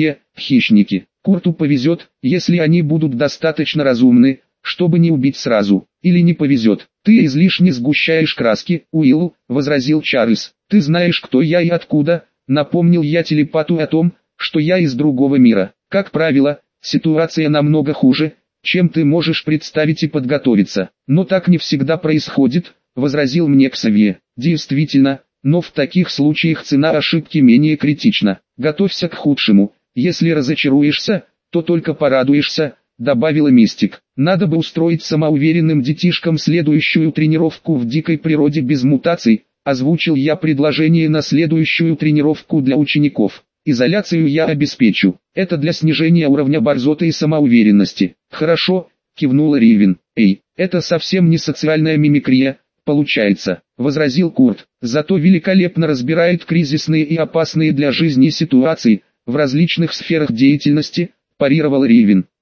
хищники. Курту повезет, если они будут достаточно разумны, чтобы не убить сразу. Или не повезет. Ты излишне сгущаешь краски, Уилл, возразил Чарльз. Ты знаешь, кто я и откуда. Напомнил я телепату о том, что я из другого мира. Как правило, ситуация намного хуже, чем ты можешь представить и подготовиться. Но так не всегда происходит, возразил мне Ксавье. Действительно, но в таких случаях цена ошибки менее критична. Готовься к худшему. Если разочаруешься, то только порадуешься, добавила Мистик. Надо бы устроить самоуверенным детишкам следующую тренировку в дикой природе без мутаций. Озвучил я предложение на следующую тренировку для учеников. Изоляцию я обеспечу. Это для снижения уровня борзоты и самоуверенности. Хорошо, кивнула Ривен. Эй, это совсем не социальная мимикрия, получается, возразил Курт. Зато великолепно разбирает кризисные и опасные для жизни ситуации в различных сферах деятельности, парировал Ривен.